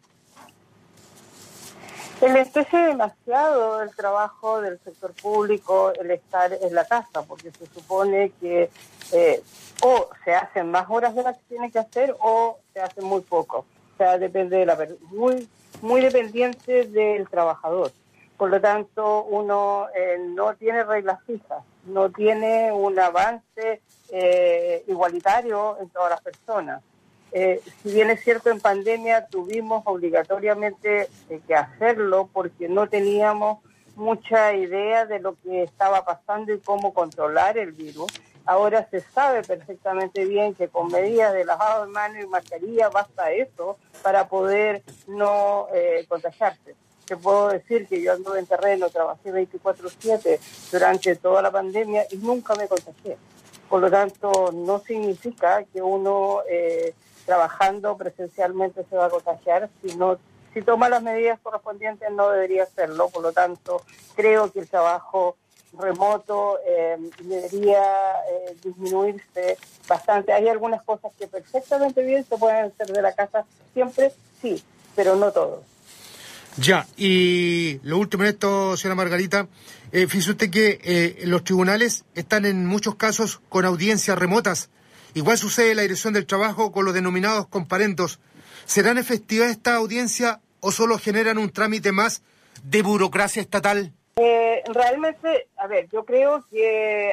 Enriquece demasiado el trabajo del sector público, el estar en la casa, porque se supone que o se hacen más horas de las que tiene que hacer o se hacen muy poco. O sea, depende de muy dependiente del trabajador. Por lo tanto, uno no tiene reglas fijas, no tiene un avance igualitario en todas las personas. Si bien es cierto, en pandemia tuvimos obligatoriamente que hacerlo porque no teníamos mucha idea de lo que estaba pasando y cómo controlar el virus. Ahora se sabe perfectamente bien que con medidas de lavado de manos y mascarilla basta eso para poder no contagiarse. Te puedo decir que yo anduve en terreno, trabajé 24/7 durante toda la pandemia y nunca me contagié. Por lo tanto, no significa que uno trabajando presencialmente se va a contagiar, sino si toma las medidas correspondientes no debería hacerlo. Por lo tanto, creo que el trabajo remoto debería disminuirse bastante. Hay algunas cosas que perfectamente bien se pueden hacer de la casa siempre, sí, pero no todo. Ya, y lo último en esto, señora Margarita, fíjese usted que los tribunales están en muchos casos con audiencias remotas. Igual sucede en la Dirección del Trabajo con los denominados comparendos. ¿Serán efectivas estas audiencias o solo generan un trámite más de burocracia estatal? Realmente, a ver, yo creo que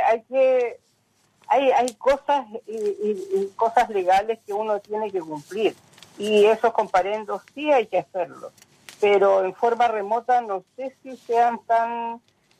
hay cosas y cosas legales que uno tiene que cumplir, y esos comparendos sí hay que hacerlos, pero en forma remota no sé si sean tan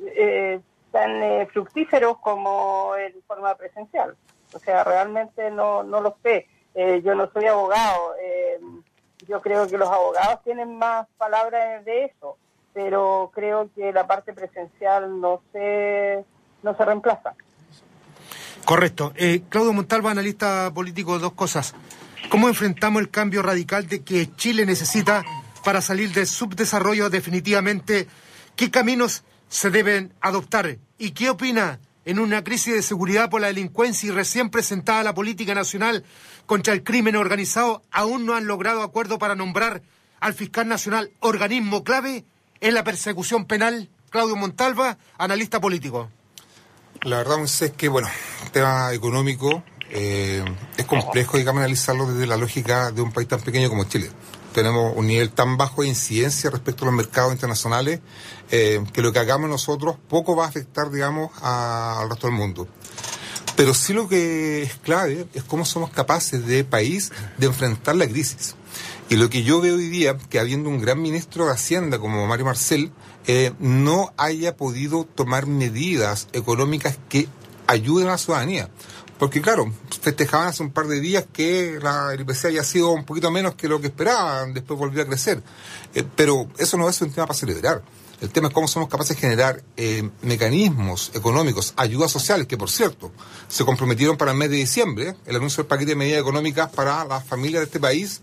fructíferos como en forma presencial. O sea, realmente no lo sé. Yo no soy abogado. Yo creo que los abogados tienen más palabras de eso, pero creo que la parte presencial no se reemplaza. Correcto. Claudio Montalva, analista político, dos cosas. ¿Cómo enfrentamos el cambio radical de que Chile necesita para salir del subdesarrollo definitivamente? ¿Qué caminos se deben adoptar? ¿Y qué opina en una crisis de seguridad por la delincuencia y recién presentada la política nacional contra el crimen organizado? Aún no han logrado acuerdo para nombrar al fiscal nacional, organismo clave en la persecución penal. Claudio Montalva, analista político. La verdad, Moisés, que el tema económico es complejo, digamos, analizarlo desde la lógica de un país tan pequeño como Chile. Tenemos un nivel tan bajo de incidencia respecto a los mercados internacionales que lo que hagamos nosotros poco va a afectar, digamos, al resto del mundo. Pero sí lo que es clave es cómo somos capaces de país de enfrentar la crisis. Y lo que yo veo hoy día, que habiendo un gran ministro de Hacienda como Mario Marcel, no haya podido tomar medidas económicas que ayuden a la ciudadanía. Porque claro, festejaban hace un par de días que el IPC haya sido un poquito menos que lo que esperaban, después volvió a crecer. Pero eso no es un tema para celebrar. El tema es cómo somos capaces de generar mecanismos económicos, ayudas sociales, que por cierto, se comprometieron para el mes de diciembre, el anuncio del paquete de medidas económicas para las familias de este país.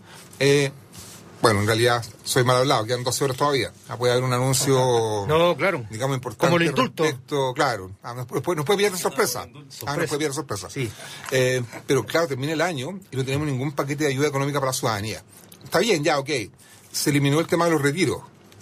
En realidad soy mal hablado, quedan 12 horas todavía. Puede haber un anuncio, digamos, importante. Como el indulto. Claro, nos puede pillar de sorpresa. Nos puede pillar de sorpresa. Sí. Pero claro, termina el año y no tenemos ningún paquete de ayuda económica para la ciudadanía. Está bien, ya, ok. Se eliminó el tema de los retiros,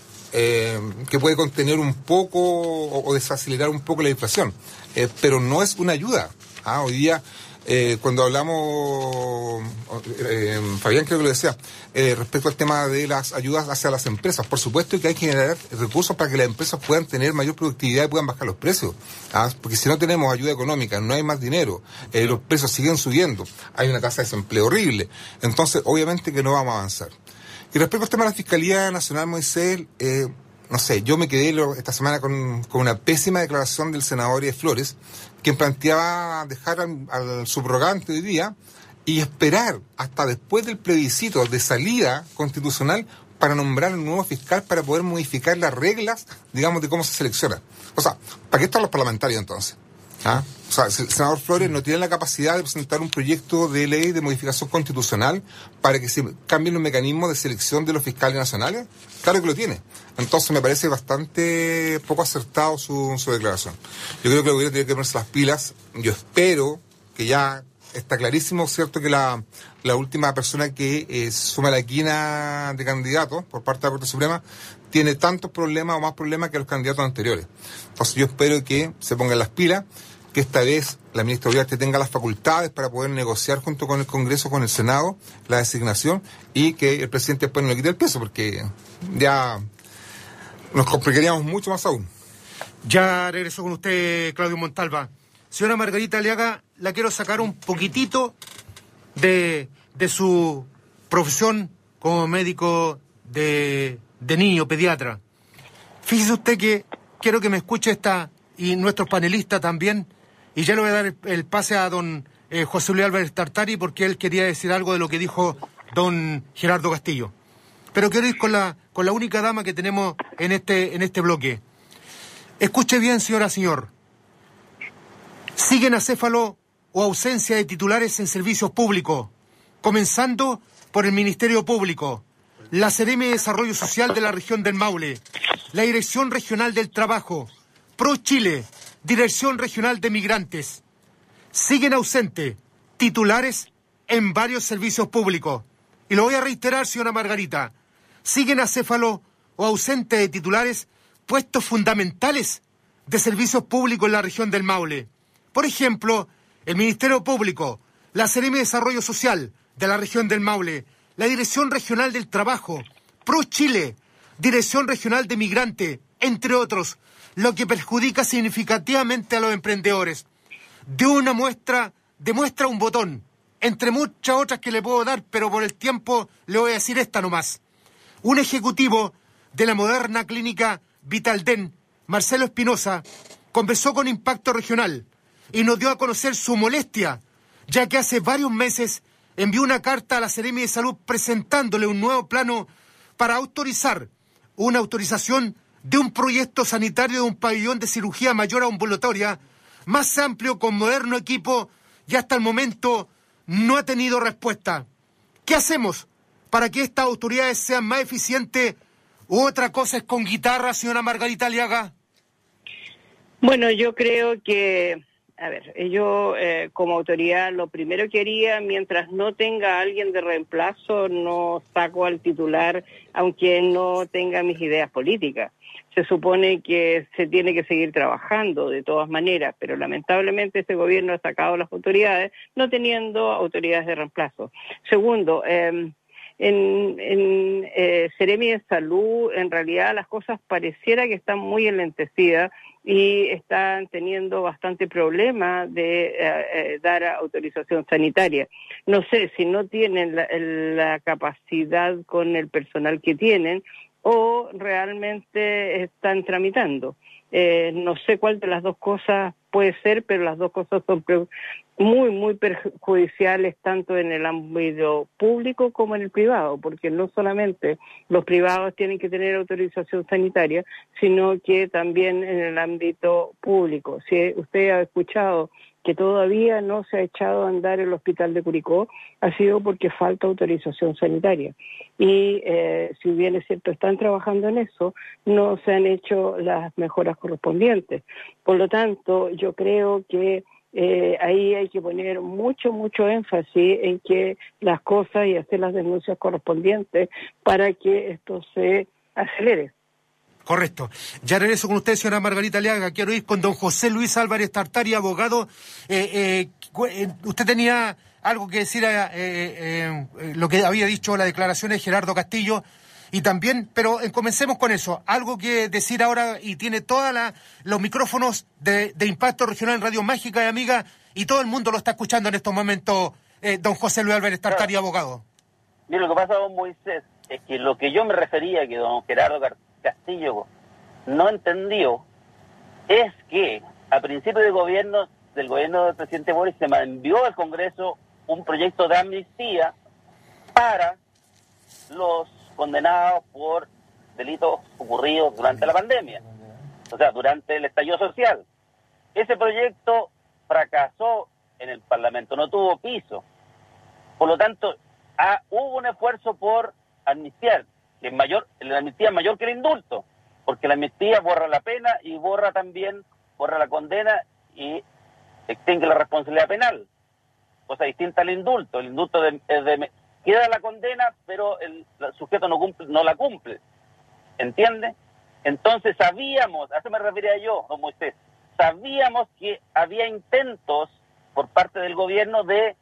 que puede contener un poco o desacelerar un poco la inflación. Pero no es una ayuda. Hoy día, cuando hablamos, Fabián creo que lo decía, respecto al tema de las ayudas hacia las empresas, por supuesto que hay que generar recursos para que las empresas puedan tener mayor productividad y puedan bajar los precios, porque si no tenemos ayuda económica, no hay más dinero, los precios siguen subiendo, hay una tasa de desempleo horrible, entonces obviamente que no vamos a avanzar. Y respecto al tema de la Fiscalía Nacional, Moisés, no sé, yo me quedé esta semana con una pésima declaración del senador Flores, quien planteaba dejar al subrogante hoy día y esperar hasta después del plebiscito de salida constitucional para nombrar un nuevo fiscal para poder modificar las reglas, digamos, de cómo se selecciona. O sea, ¿para qué están los parlamentarios entonces? O sea, el senador Flores no tiene la capacidad de presentar un proyecto de ley de modificación constitucional para que se cambien los mecanismos de selección de los fiscales nacionales. Claro que lo tiene. Entonces me parece bastante poco acertado su declaración. Yo creo que el gobierno tiene que ponerse las pilas. Yo espero que ya está clarísimo, ¿cierto?, que la última persona que suma la quina de candidatos por parte de la Corte Suprema tiene tantos problemas o más problemas que los candidatos anteriores. Entonces yo espero que se pongan las pilas, que esta vez la ministra Uriarte tenga las facultades para poder negociar junto con el Congreso, con el Senado, la designación, y que el presidente después no le quite el peso, porque ya nos complicaríamos mucho más aún. Ya regreso con usted, Claudio Montalva. Señora Margarita Aliaga, la quiero sacar un poquitito de su profesión como médico de niño, pediatra. Fíjese usted que quiero que me escuche y nuestros panelistas también, Y ya le voy a dar el pase a don José Luis Álvarez Tartari, porque él quería decir algo de lo que dijo don Gerardo Castillo. Pero quiero ir con la única dama que tenemos en este bloque. Escuche bien, señor. Siguen acéfalo o ausencia de titulares en servicios públicos, comenzando por el Ministerio Público, la Seremi de Desarrollo Social de la región del Maule, la Dirección Regional del Trabajo, Pro Chile, Dirección Regional de Migrantes. Siguen ausentes titulares en varios servicios públicos. Y lo voy a reiterar, señora Margarita. Siguen acéfalo o ausentes de titulares puestos fundamentales de servicios públicos en la región del Maule. Por ejemplo, el Ministerio Público, la Seremi de Desarrollo Social de la región del Maule, la Dirección Regional del Trabajo, Pro Chile, Dirección Regional de Migrante, entre otros, lo que perjudica significativamente a los emprendedores. Demuestra un botón, entre muchas otras que le puedo dar, pero por el tiempo le voy a decir esta nomás. Un ejecutivo de la moderna clínica Vitalden, Marcelo Espinosa, conversó con Impacto Regional y nos dio a conocer su molestia, ya que hace varios meses envió una carta a la Seremi de Salud presentándole un nuevo plano para autorizar una autorización de un proyecto sanitario de un pabellón de cirugía mayor ambulatoria más amplio con moderno equipo y hasta el momento no ha tenido respuesta. ¿Qué hacemos para que estas autoridades sean más eficientes u otra cosa es con guitarra, señora Margarita Aliaga? Bueno, yo creo que, yo como autoridad lo primero que haría, mientras no tenga a alguien de reemplazo, no saco al titular, aunque no tenga mis ideas políticas. Se supone que se tiene que seguir trabajando de todas maneras, pero lamentablemente este gobierno ha sacado a las autoridades no teniendo autoridades de reemplazo. Segundo, en Seremi de Salud, en realidad las cosas pareciera que están muy enlentecidas y están teniendo bastante problema de dar autorización sanitaria. No sé si no tienen la capacidad con el personal que tienen o realmente están tramitando. No sé cuál de las dos cosas puede ser, pero las dos cosas son muy perjudiciales tanto en el ámbito público como en el privado, porque no solamente los privados tienen que tener autorización sanitaria, sino que también en el ámbito público. Si usted ha escuchado que todavía no se ha echado a andar el hospital de Curicó, ha sido porque falta autorización sanitaria. Y si bien es cierto, están trabajando en eso, no se han hecho las mejoras correspondientes. Por lo tanto, yo creo que ahí hay que poner mucho énfasis en que las cosas y hacer las denuncias correspondientes para que esto se acelere. Correcto. Ya regreso con usted, señora Margarita Aliaga. Quiero ir con don José Luis Álvarez Tartari, abogado. Usted tenía algo que decir lo que había dicho la declaración de Gerardo Castillo y también, pero comencemos con eso. Algo que decir ahora y tiene todos los micrófonos de Impacto Regional en Radio Mágica y Amiga y todo el mundo lo está escuchando en estos momentos, don José Luis Álvarez Tartari, abogado. Mira, lo que pasa, don Moisés, es que lo que yo me refería, que don Gerardo Castillo no entendió, es que a principio del gobierno del presidente Boric se envió al Congreso un proyecto de amnistía para los condenados por delitos ocurridos durante la pandemia, o sea, durante el estallido social. Ese proyecto fracasó en el Parlamento, no tuvo piso. Por lo tanto, hubo un esfuerzo por amnistiar, la amnistía es mayor que el indulto, porque la amnistía borra la pena y borra la condena y extingue la responsabilidad penal, cosa distinta al indulto. El indulto queda la condena, pero el sujeto no la cumple, ¿entiende? Entonces sabíamos, a eso me refería yo, don Moisés, sabíamos que había intentos por parte del gobierno de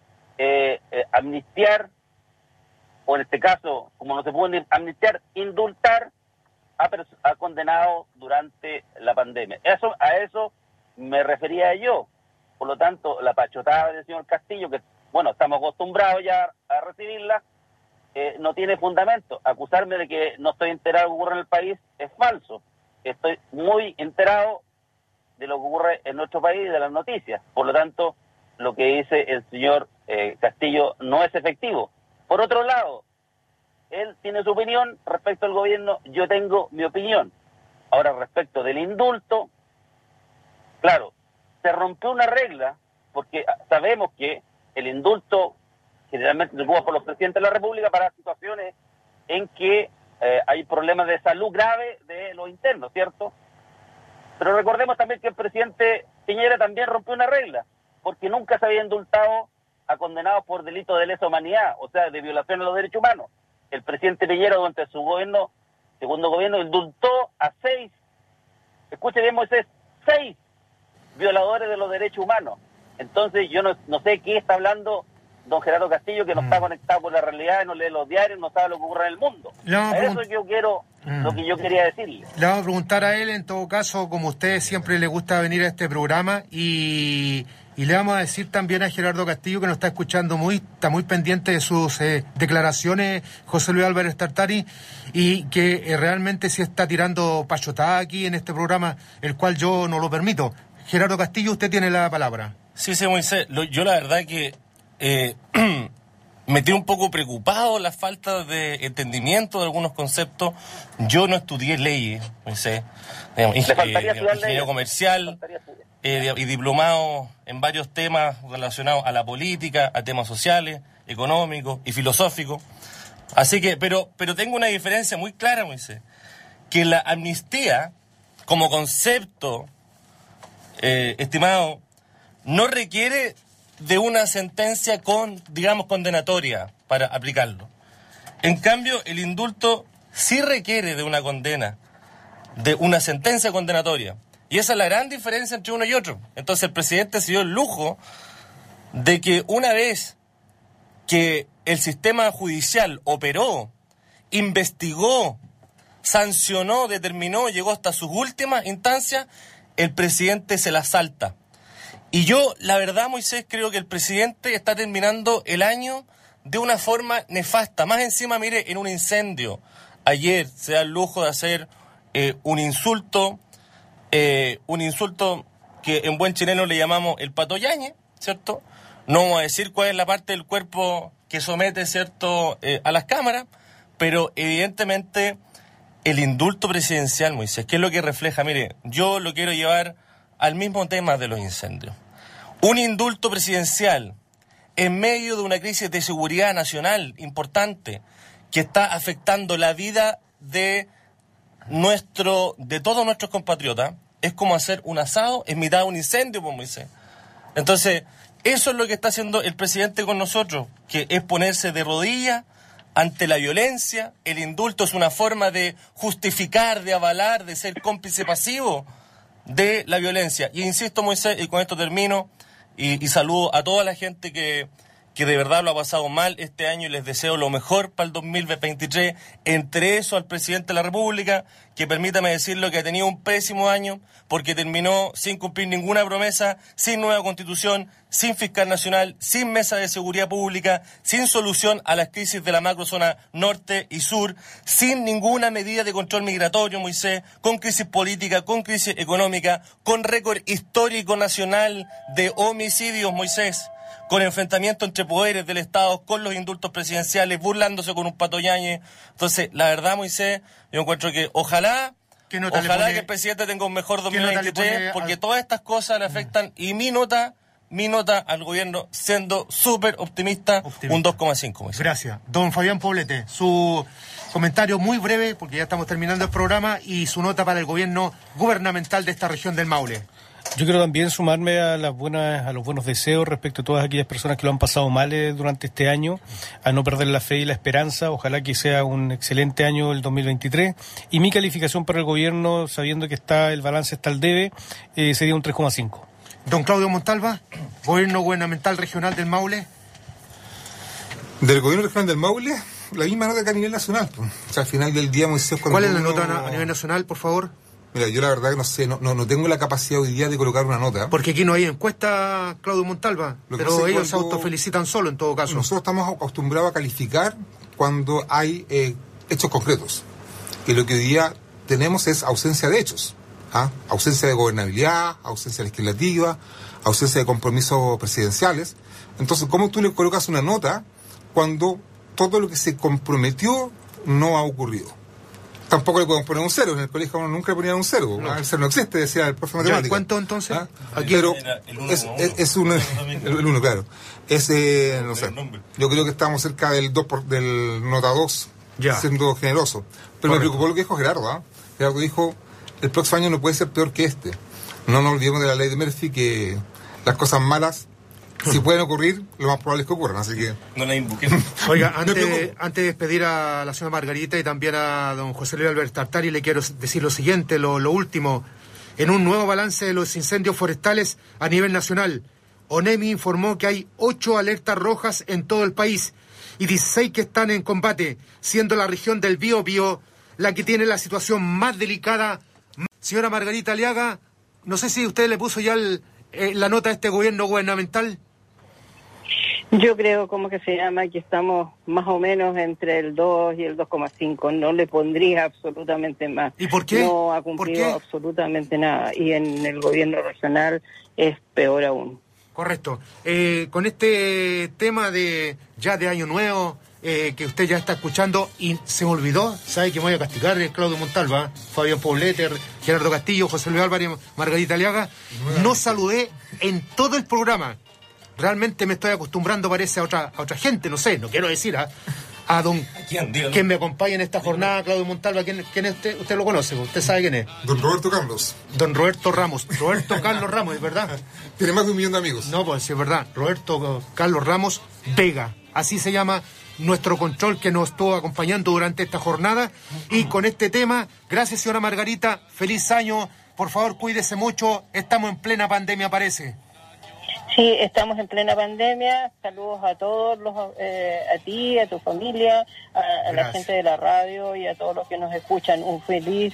amnistiar, o en este caso, como no se puede amnistiar, indultar a condenados durante la pandemia. A eso me refería yo. Por lo tanto, la pachotada del señor Castillo, que bueno, estamos acostumbrados ya a recibirla, no tiene fundamento. Acusarme de que no estoy enterado de lo que ocurre en el país es falso. Estoy muy enterado de lo que ocurre en nuestro país y de las noticias. Por lo tanto, lo que dice el señor Castillo no es efectivo. Por otro lado, él tiene su opinión respecto al gobierno, yo tengo mi opinión. Ahora, respecto del indulto, claro, se rompió una regla, porque sabemos que el indulto generalmente se ocupa por los presidentes de la República para situaciones en que hay problemas de salud grave de los internos, ¿cierto? Pero recordemos también que el presidente Piñera también rompió una regla, porque nunca se había indultado a condenados por delitos de lesa humanidad, o sea, de violación a los derechos humanos. El presidente Piñera, durante su gobierno, segundo gobierno, indultó a 6, escuche bien Moisés, 6 violadores de los derechos humanos. Entonces yo no sé qué está hablando don Gerardo Castillo, que no está conectado con la realidad, no lee los diarios, no sabe lo que ocurre en el mundo. Eso yo quiero, lo que yo quería decirle. Le vamos a preguntar a él, en todo caso, como a usted siempre le gusta venir a este programa, y le vamos a decir también a Gerardo Castillo, que nos está escuchando está muy pendiente de sus declaraciones, José Luis Álvarez Tartari, y que realmente sí está tirando pachotada aquí en este programa, el cual yo no lo permito. Gerardo Castillo, usted tiene la palabra. Sí, Moisés, yo la verdad que me tiene un poco preocupado la falta de entendimiento de algunos conceptos. Yo no estudié leyes, Moisés, ingeniero comercial y diplomado en varios temas relacionados a la política, a temas sociales, económicos y filosóficos. Así que, pero tengo una diferencia muy clara, Moisés, que la amnistía como concepto, estimado, no requiere de una sentencia condenatoria para aplicarlo. En cambio, el indulto sí requiere de una condena, de una sentencia condenatoria. Y esa es la gran diferencia entre uno y otro. Entonces el presidente se dio el lujo de que una vez que el sistema judicial operó, investigó, sancionó, determinó, llegó hasta sus últimas instancias, el presidente se la salta. Y yo, la verdad, Moisés, creo que el presidente está terminando el año de una forma nefasta. Más encima, mire, en un incendio. Ayer se da el lujo de hacer un insulto que en buen chileno le llamamos el patoyañe, ¿cierto? No vamos a decir cuál es la parte del cuerpo que somete, ¿cierto?, a las cámaras, pero evidentemente el indulto presidencial, Moisés, ¿qué es lo que refleja? Mire, yo lo quiero llevar al mismo tema de los incendios. Un indulto presidencial en medio de una crisis de seguridad nacional importante que está afectando la vida de todos nuestros compatriotas, es como hacer un asado en mitad de un incendio, pues, Moisés. Entonces, eso es lo que está haciendo el presidente con nosotros, que es ponerse de rodillas ante la violencia. El indulto es una forma de justificar, de avalar, de ser cómplice pasivo de la violencia. Y insisto, Moisés, y con esto termino, y saludo a toda la gente que de verdad lo ha pasado mal este año y les deseo lo mejor para el 2023, entre eso al presidente de la República, que permítame decirlo que ha tenido un pésimo año porque terminó sin cumplir ninguna promesa, sin nueva constitución, sin fiscal nacional, sin mesa de seguridad pública, sin solución a las crisis de la macrozona norte y sur, sin ninguna medida de control migratorio, Moisés, con crisis política, con crisis económica, con récord histórico nacional de homicidios, Moisés, con enfrentamiento entre poderes del Estado, con los indultos presidenciales, burlándose con un patoyañe. Entonces, la verdad, Moisés, yo encuentro que ojalá que el presidente tenga un mejor 2023, porque todas estas cosas le afectan, y mi nota al gobierno, siendo súper optimista, un 2,5. Moisés. Gracias. Don Fabián Poblete, su comentario muy breve, porque ya estamos terminando el programa, y su nota para el gobierno gubernamental de esta región del Maule. Yo quiero también sumarme a los buenos deseos respecto a todas aquellas personas que lo han pasado mal durante este año, a no perder la fe y la esperanza. Ojalá que sea un excelente año el 2023. Y mi calificación para el gobierno, sabiendo que el balance está al debe, sería un 3,5. Don Claudio Montalva, gobierno gubernamental regional del Maule. Del gobierno regional del Maule, la misma nota que a nivel nacional. O sea, al final del día, Moisés... ¿Cuál es la nota a nivel nacional, por favor? Mira, yo la verdad que no sé, no tengo la capacidad hoy día de colocar una nota. Porque aquí no hay encuesta, Claudio Montalva, pero ellos se autofelicitan solo en todo caso. Nosotros estamos acostumbrados a calificar cuando hay hechos concretos. Y lo que hoy día tenemos es ausencia de hechos. ausencia de gobernabilidad, ausencia legislativa, ausencia de compromisos presidenciales. Entonces, ¿cómo tú le colocas una nota cuando todo lo que se comprometió no ha ocurrido? Tampoco le podemos poner un 0, en el colegio nunca le ponían un 0, no. El 0 no existe, decía el profe de matemáticas. ¿Cuánto entonces? Pero es el 1, claro. No sé, yo creo que estamos cerca del 2 del nota 2, siendo generoso. Pero me preocupó lo que dijo Gerardo. Gerardo dijo, el próximo año no puede ser peor que este. No nos olvidemos de la ley de Murphy, que las cosas malas, si pueden ocurrir, lo más probable es que ocurran, así que... No la invoqué. Oiga, antes de despedir a la señora Margarita y también a don José Luis Albert Tartari, le quiero decir lo siguiente, lo último. En un nuevo balance de los incendios forestales a nivel nacional, ONEMI informó que hay 8 alertas rojas en todo el país y 16 que están en combate, siendo la región del Biobío la que tiene la situación más delicada. Señora Margarita Aliaga, no sé si usted le puso ya la nota a este gobierno gubernamental. Yo creo, ¿cómo que se llama? Que estamos más o menos entre el 2 y el 2,5. No le pondría absolutamente más. ¿Y por qué? No ha cumplido absolutamente nada. Y en el gobierno regional es peor aún. Correcto. Con este tema de Año Nuevo, que usted ya está escuchando, y se me olvidó, ¿sabe que me voy a castigar? Claudio Montalva, Fabián Poblete, Gerardo Castillo, José Luis Álvarez, Margarita Aliaga. No saludé en todo el programa. Realmente me estoy acostumbrando, parece, a otra gente, no sé, no quiero decir, a don... ¿Quién me acompaña en esta jornada, Claudio Montalva? ¿Quién es usted? Usted lo conoce, usted sabe quién es. Don Roberto Carlos. Don Roberto Ramos. Roberto Carlos Ramos, ¿es verdad? Tiene más de 1 millón de amigos. No, pues sí, es verdad. Roberto Carlos Ramos Vega. Así se llama nuestro control que nos estuvo acompañando durante esta jornada. Y con este tema, gracias, señora Margarita. Feliz año. Por favor, cuídese mucho. Estamos en plena pandemia, parece. Sí, estamos en plena pandemia. Saludos a todos, a ti, a tu familia, a la gente de la radio y a todos los que nos escuchan. Un feliz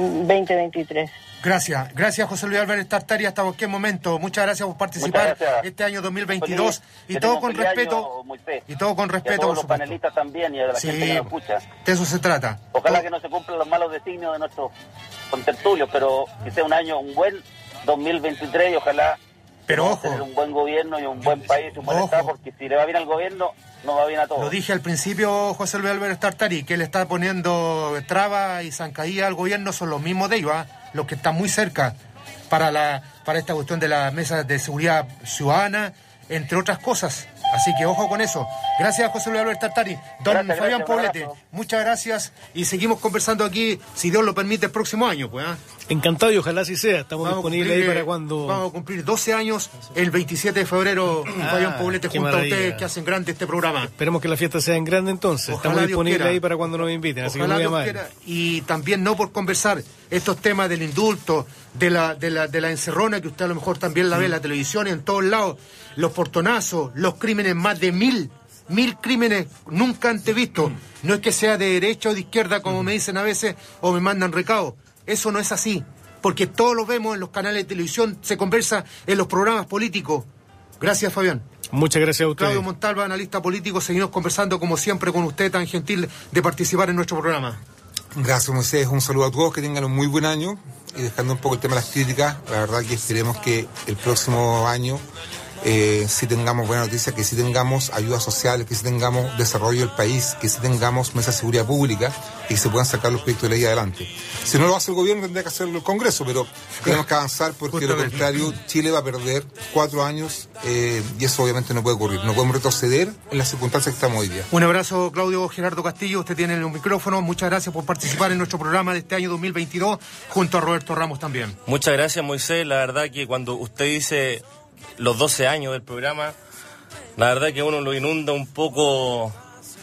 2023. Gracias José Luis Álvarez Tartari, hasta cualquier momento. Muchas gracias por participar este año 2022 y todo con respeto. Y todo con respeto, a todos los panelistas también y a la gente que nos escucha. De eso se trata. Ojalá que no se cumplan los malos designios de nuestros contertulios, pero que sea un buen 2023 y ojalá tener un buen gobierno y un buen país, un buen Estado, porque si le va bien al gobierno, no va bien a todos. Lo dije al principio, José Luis Álvarez Tartari, que le está poniendo trabas y zancadillas al gobierno, son los mismos de ellos, los que están muy cerca para esta cuestión de las mesas de seguridad ciudadana, entre otras cosas. Así que ojo con eso. Gracias, José Luis Álvarez Tartari. Don Fabián Poblete, muchas gracias y seguimos conversando aquí, si Dios lo permite, el próximo año. Pues, Encantado y ojalá así sea. Estamos disponibles ahí para cuando... Vamos a cumplir 12 años el 27 de febrero, Fabián Poblete, junto maravilla. A ustedes que hacen grande este programa. Esperemos que la fiesta sea en grande entonces. Ojalá estamos disponibles ahí para cuando nos inviten. Así ojalá que muy amable. Y también no por conversar estos temas del indulto, de la encerrona, que usted a lo mejor también la ve en la televisión y en todos lados, los portonazos, los crímenes, más de 1000 crímenes nunca antes vistos. No es que sea de derecha o de izquierda, como me dicen a veces, o me mandan recados. Eso no es así, porque todos lo vemos en los canales de televisión, se conversa en los programas políticos. Gracias, Fabián. Muchas gracias a usted. Claudio Montalva, analista político, seguimos conversando como siempre con usted, tan gentil de participar en nuestro programa. Gracias, Moisés. Un saludo a todos, que tengan un muy buen año. Y dejando un poco el tema de las críticas, la verdad que esperemos que el próximo año sí tengamos buenas noticias, que sí tengamos ayudas sociales, que sí tengamos desarrollo del país, que sí tengamos mesas de seguridad pública y que se puedan sacar los proyectos de ley adelante. Si no lo hace el gobierno, tendría que hacerlo el Congreso, pero tenemos que avanzar porque de lo contrario Chile va a perder 4 años y eso obviamente no puede ocurrir. No podemos retroceder en las circunstancias que estamos hoy día. Un abrazo, Claudio Gerardo Castillo, usted tiene el micrófono. Muchas gracias por participar en nuestro programa de este año 2022 junto a Roberto Ramos también. Muchas gracias, Moisés. La verdad que cuando usted dice los 12 años del programa, la verdad que uno lo inunda un poco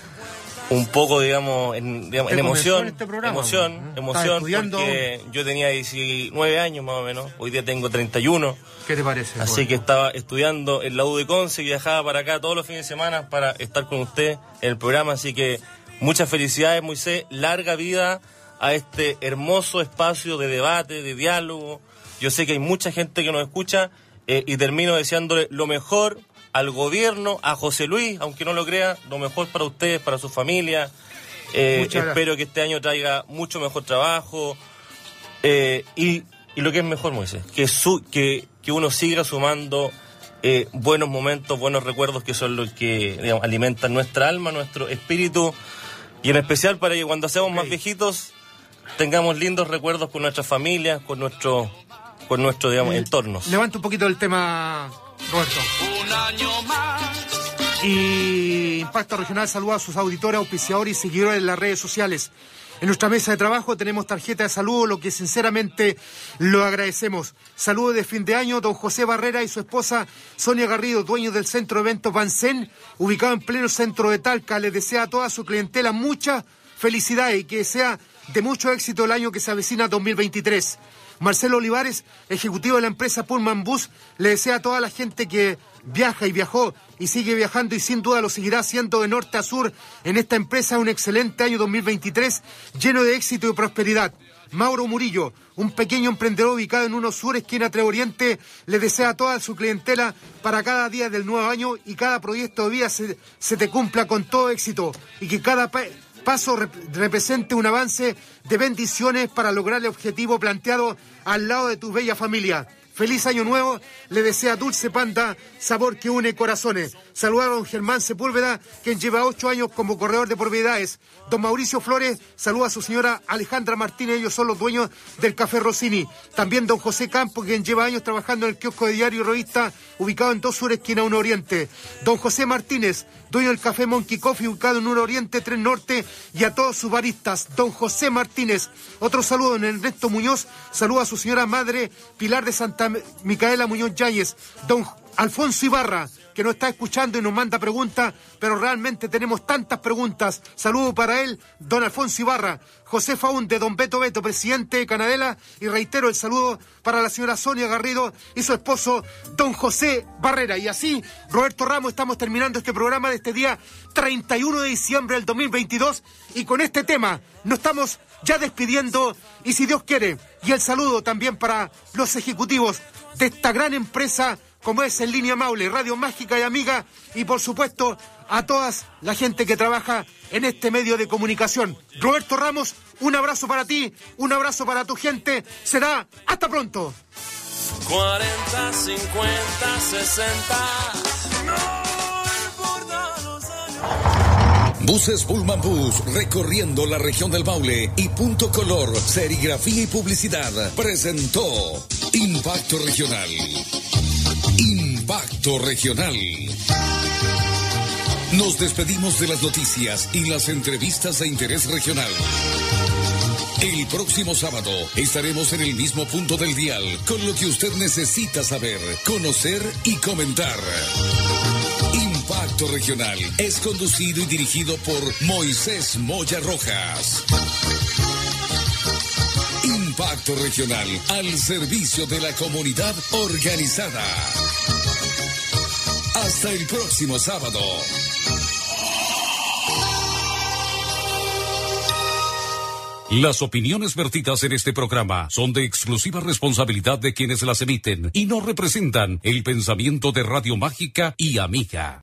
digamos en emoción, emoción, porque yo tenía 19 años más o menos, hoy día tengo 31. ¿Qué te parece? Así que estaba estudiando en la U de Conce y viajaba para acá todos los fines de semana para estar con usted en el programa, así que muchas felicidades, Moisés, larga vida a este hermoso espacio de debate, de diálogo. Yo sé que hay mucha gente que nos escucha y termino deseándole lo mejor al gobierno, a José Luis, aunque no lo crea, lo mejor para ustedes, para su familia. Espero que este año traiga mucho mejor trabajo y y lo que es mejor, Moisés, que uno siga sumando buenos momentos, buenos recuerdos, que son los que, digamos, alimentan nuestra alma, nuestro espíritu, y en especial para que cuando seamos más viejitos tengamos lindos recuerdos con nuestras familias, con nuestro digamos, entornos. Levanta un poquito el tema, Roberto. Un año más. Y Impacto Regional saluda a sus auditores, auspiciadores y seguidores en las redes sociales. En nuestra mesa de trabajo tenemos tarjeta de saludo, lo que sinceramente lo agradecemos. Saludos de fin de año, don José Barrera y su esposa Sonia Garrido, dueños del centro de eventos Vansen, ubicado en pleno centro de Talca. Les desea a toda su clientela mucha felicidad y que sea de mucho éxito el año que se avecina 2023. Marcelo Olivares, ejecutivo de la empresa Pullman Bus, le desea a toda la gente que viaja y viajó y sigue viajando y sin duda lo seguirá haciendo de norte a sur en esta empresa un excelente año 2023 lleno de éxito y prosperidad. Mauro Murillo, un pequeño emprendedor ubicado en Uno Sur, esquina Tres Oriente, le desea a toda su clientela para cada día del nuevo año y cada proyecto de vida se te cumpla con todo éxito y que cada paso represente un avance de bendiciones para lograr el objetivo planteado al lado de tu bella familia. Feliz año nuevo, le desea Dulce Panda, sabor que une corazones. Saludar a don Germán Sepúlveda, quien lleva 8 años como corredor de propiedades. Don Mauricio Flores saluda a su señora Alejandra Martínez, ellos son los dueños del Café Rossini. También don José Campo, quien lleva años trabajando en el kiosco de diario y revista, ubicado en 2 Sur, esquina 1 Oriente. Don José Martínez, dueño del Café Monkey Coffee, ubicado en 1 Oriente, 3 Norte, y a todos sus baristas. Don José Martínez. Otro saludo en Ernesto Muñoz, saluda a su señora madre Pilar de Santa Micaela Muñoz Yáñez. Don Alfonso Ibarra, que nos está escuchando y nos manda preguntas, pero realmente tenemos tantas preguntas. Saludo para él, don Alfonso Ibarra. José Faúnde, don Beto, presidente de Canadela, y reitero el saludo para la señora Sonia Garrido y su esposo, don José Barrera. Y así, Roberto Ramos, estamos terminando este programa de este día 31 de diciembre del 2022, y con este tema nos estamos ya despidiendo, y si Dios quiere, y el saludo también para los ejecutivos de esta gran empresa como es En Línea Maule, Radio Mágica y Amiga, y por supuesto a toda la gente que trabaja en este medio de comunicación. Roberto Ramos, un abrazo para ti, un abrazo para tu gente. Será hasta pronto. 40, 50, 60. No importa los años. Buses Pullman Bus recorriendo la región del Maule y Punto Color, Serigrafía y Publicidad presentó Impacto Regional. Impacto Regional. Nos despedimos de las noticias y las entrevistas de interés regional. El próximo sábado estaremos en el mismo punto del dial con lo que usted necesita saber, conocer y comentar. Impacto Regional es conducido y dirigido por Moisés Moya Rojas. Impacto Regional al servicio de la comunidad organizada. Hasta el próximo sábado. Las opiniones vertidas en este programa son de exclusiva responsabilidad de quienes las emiten y no representan el pensamiento de Radio Mágica y Amiga.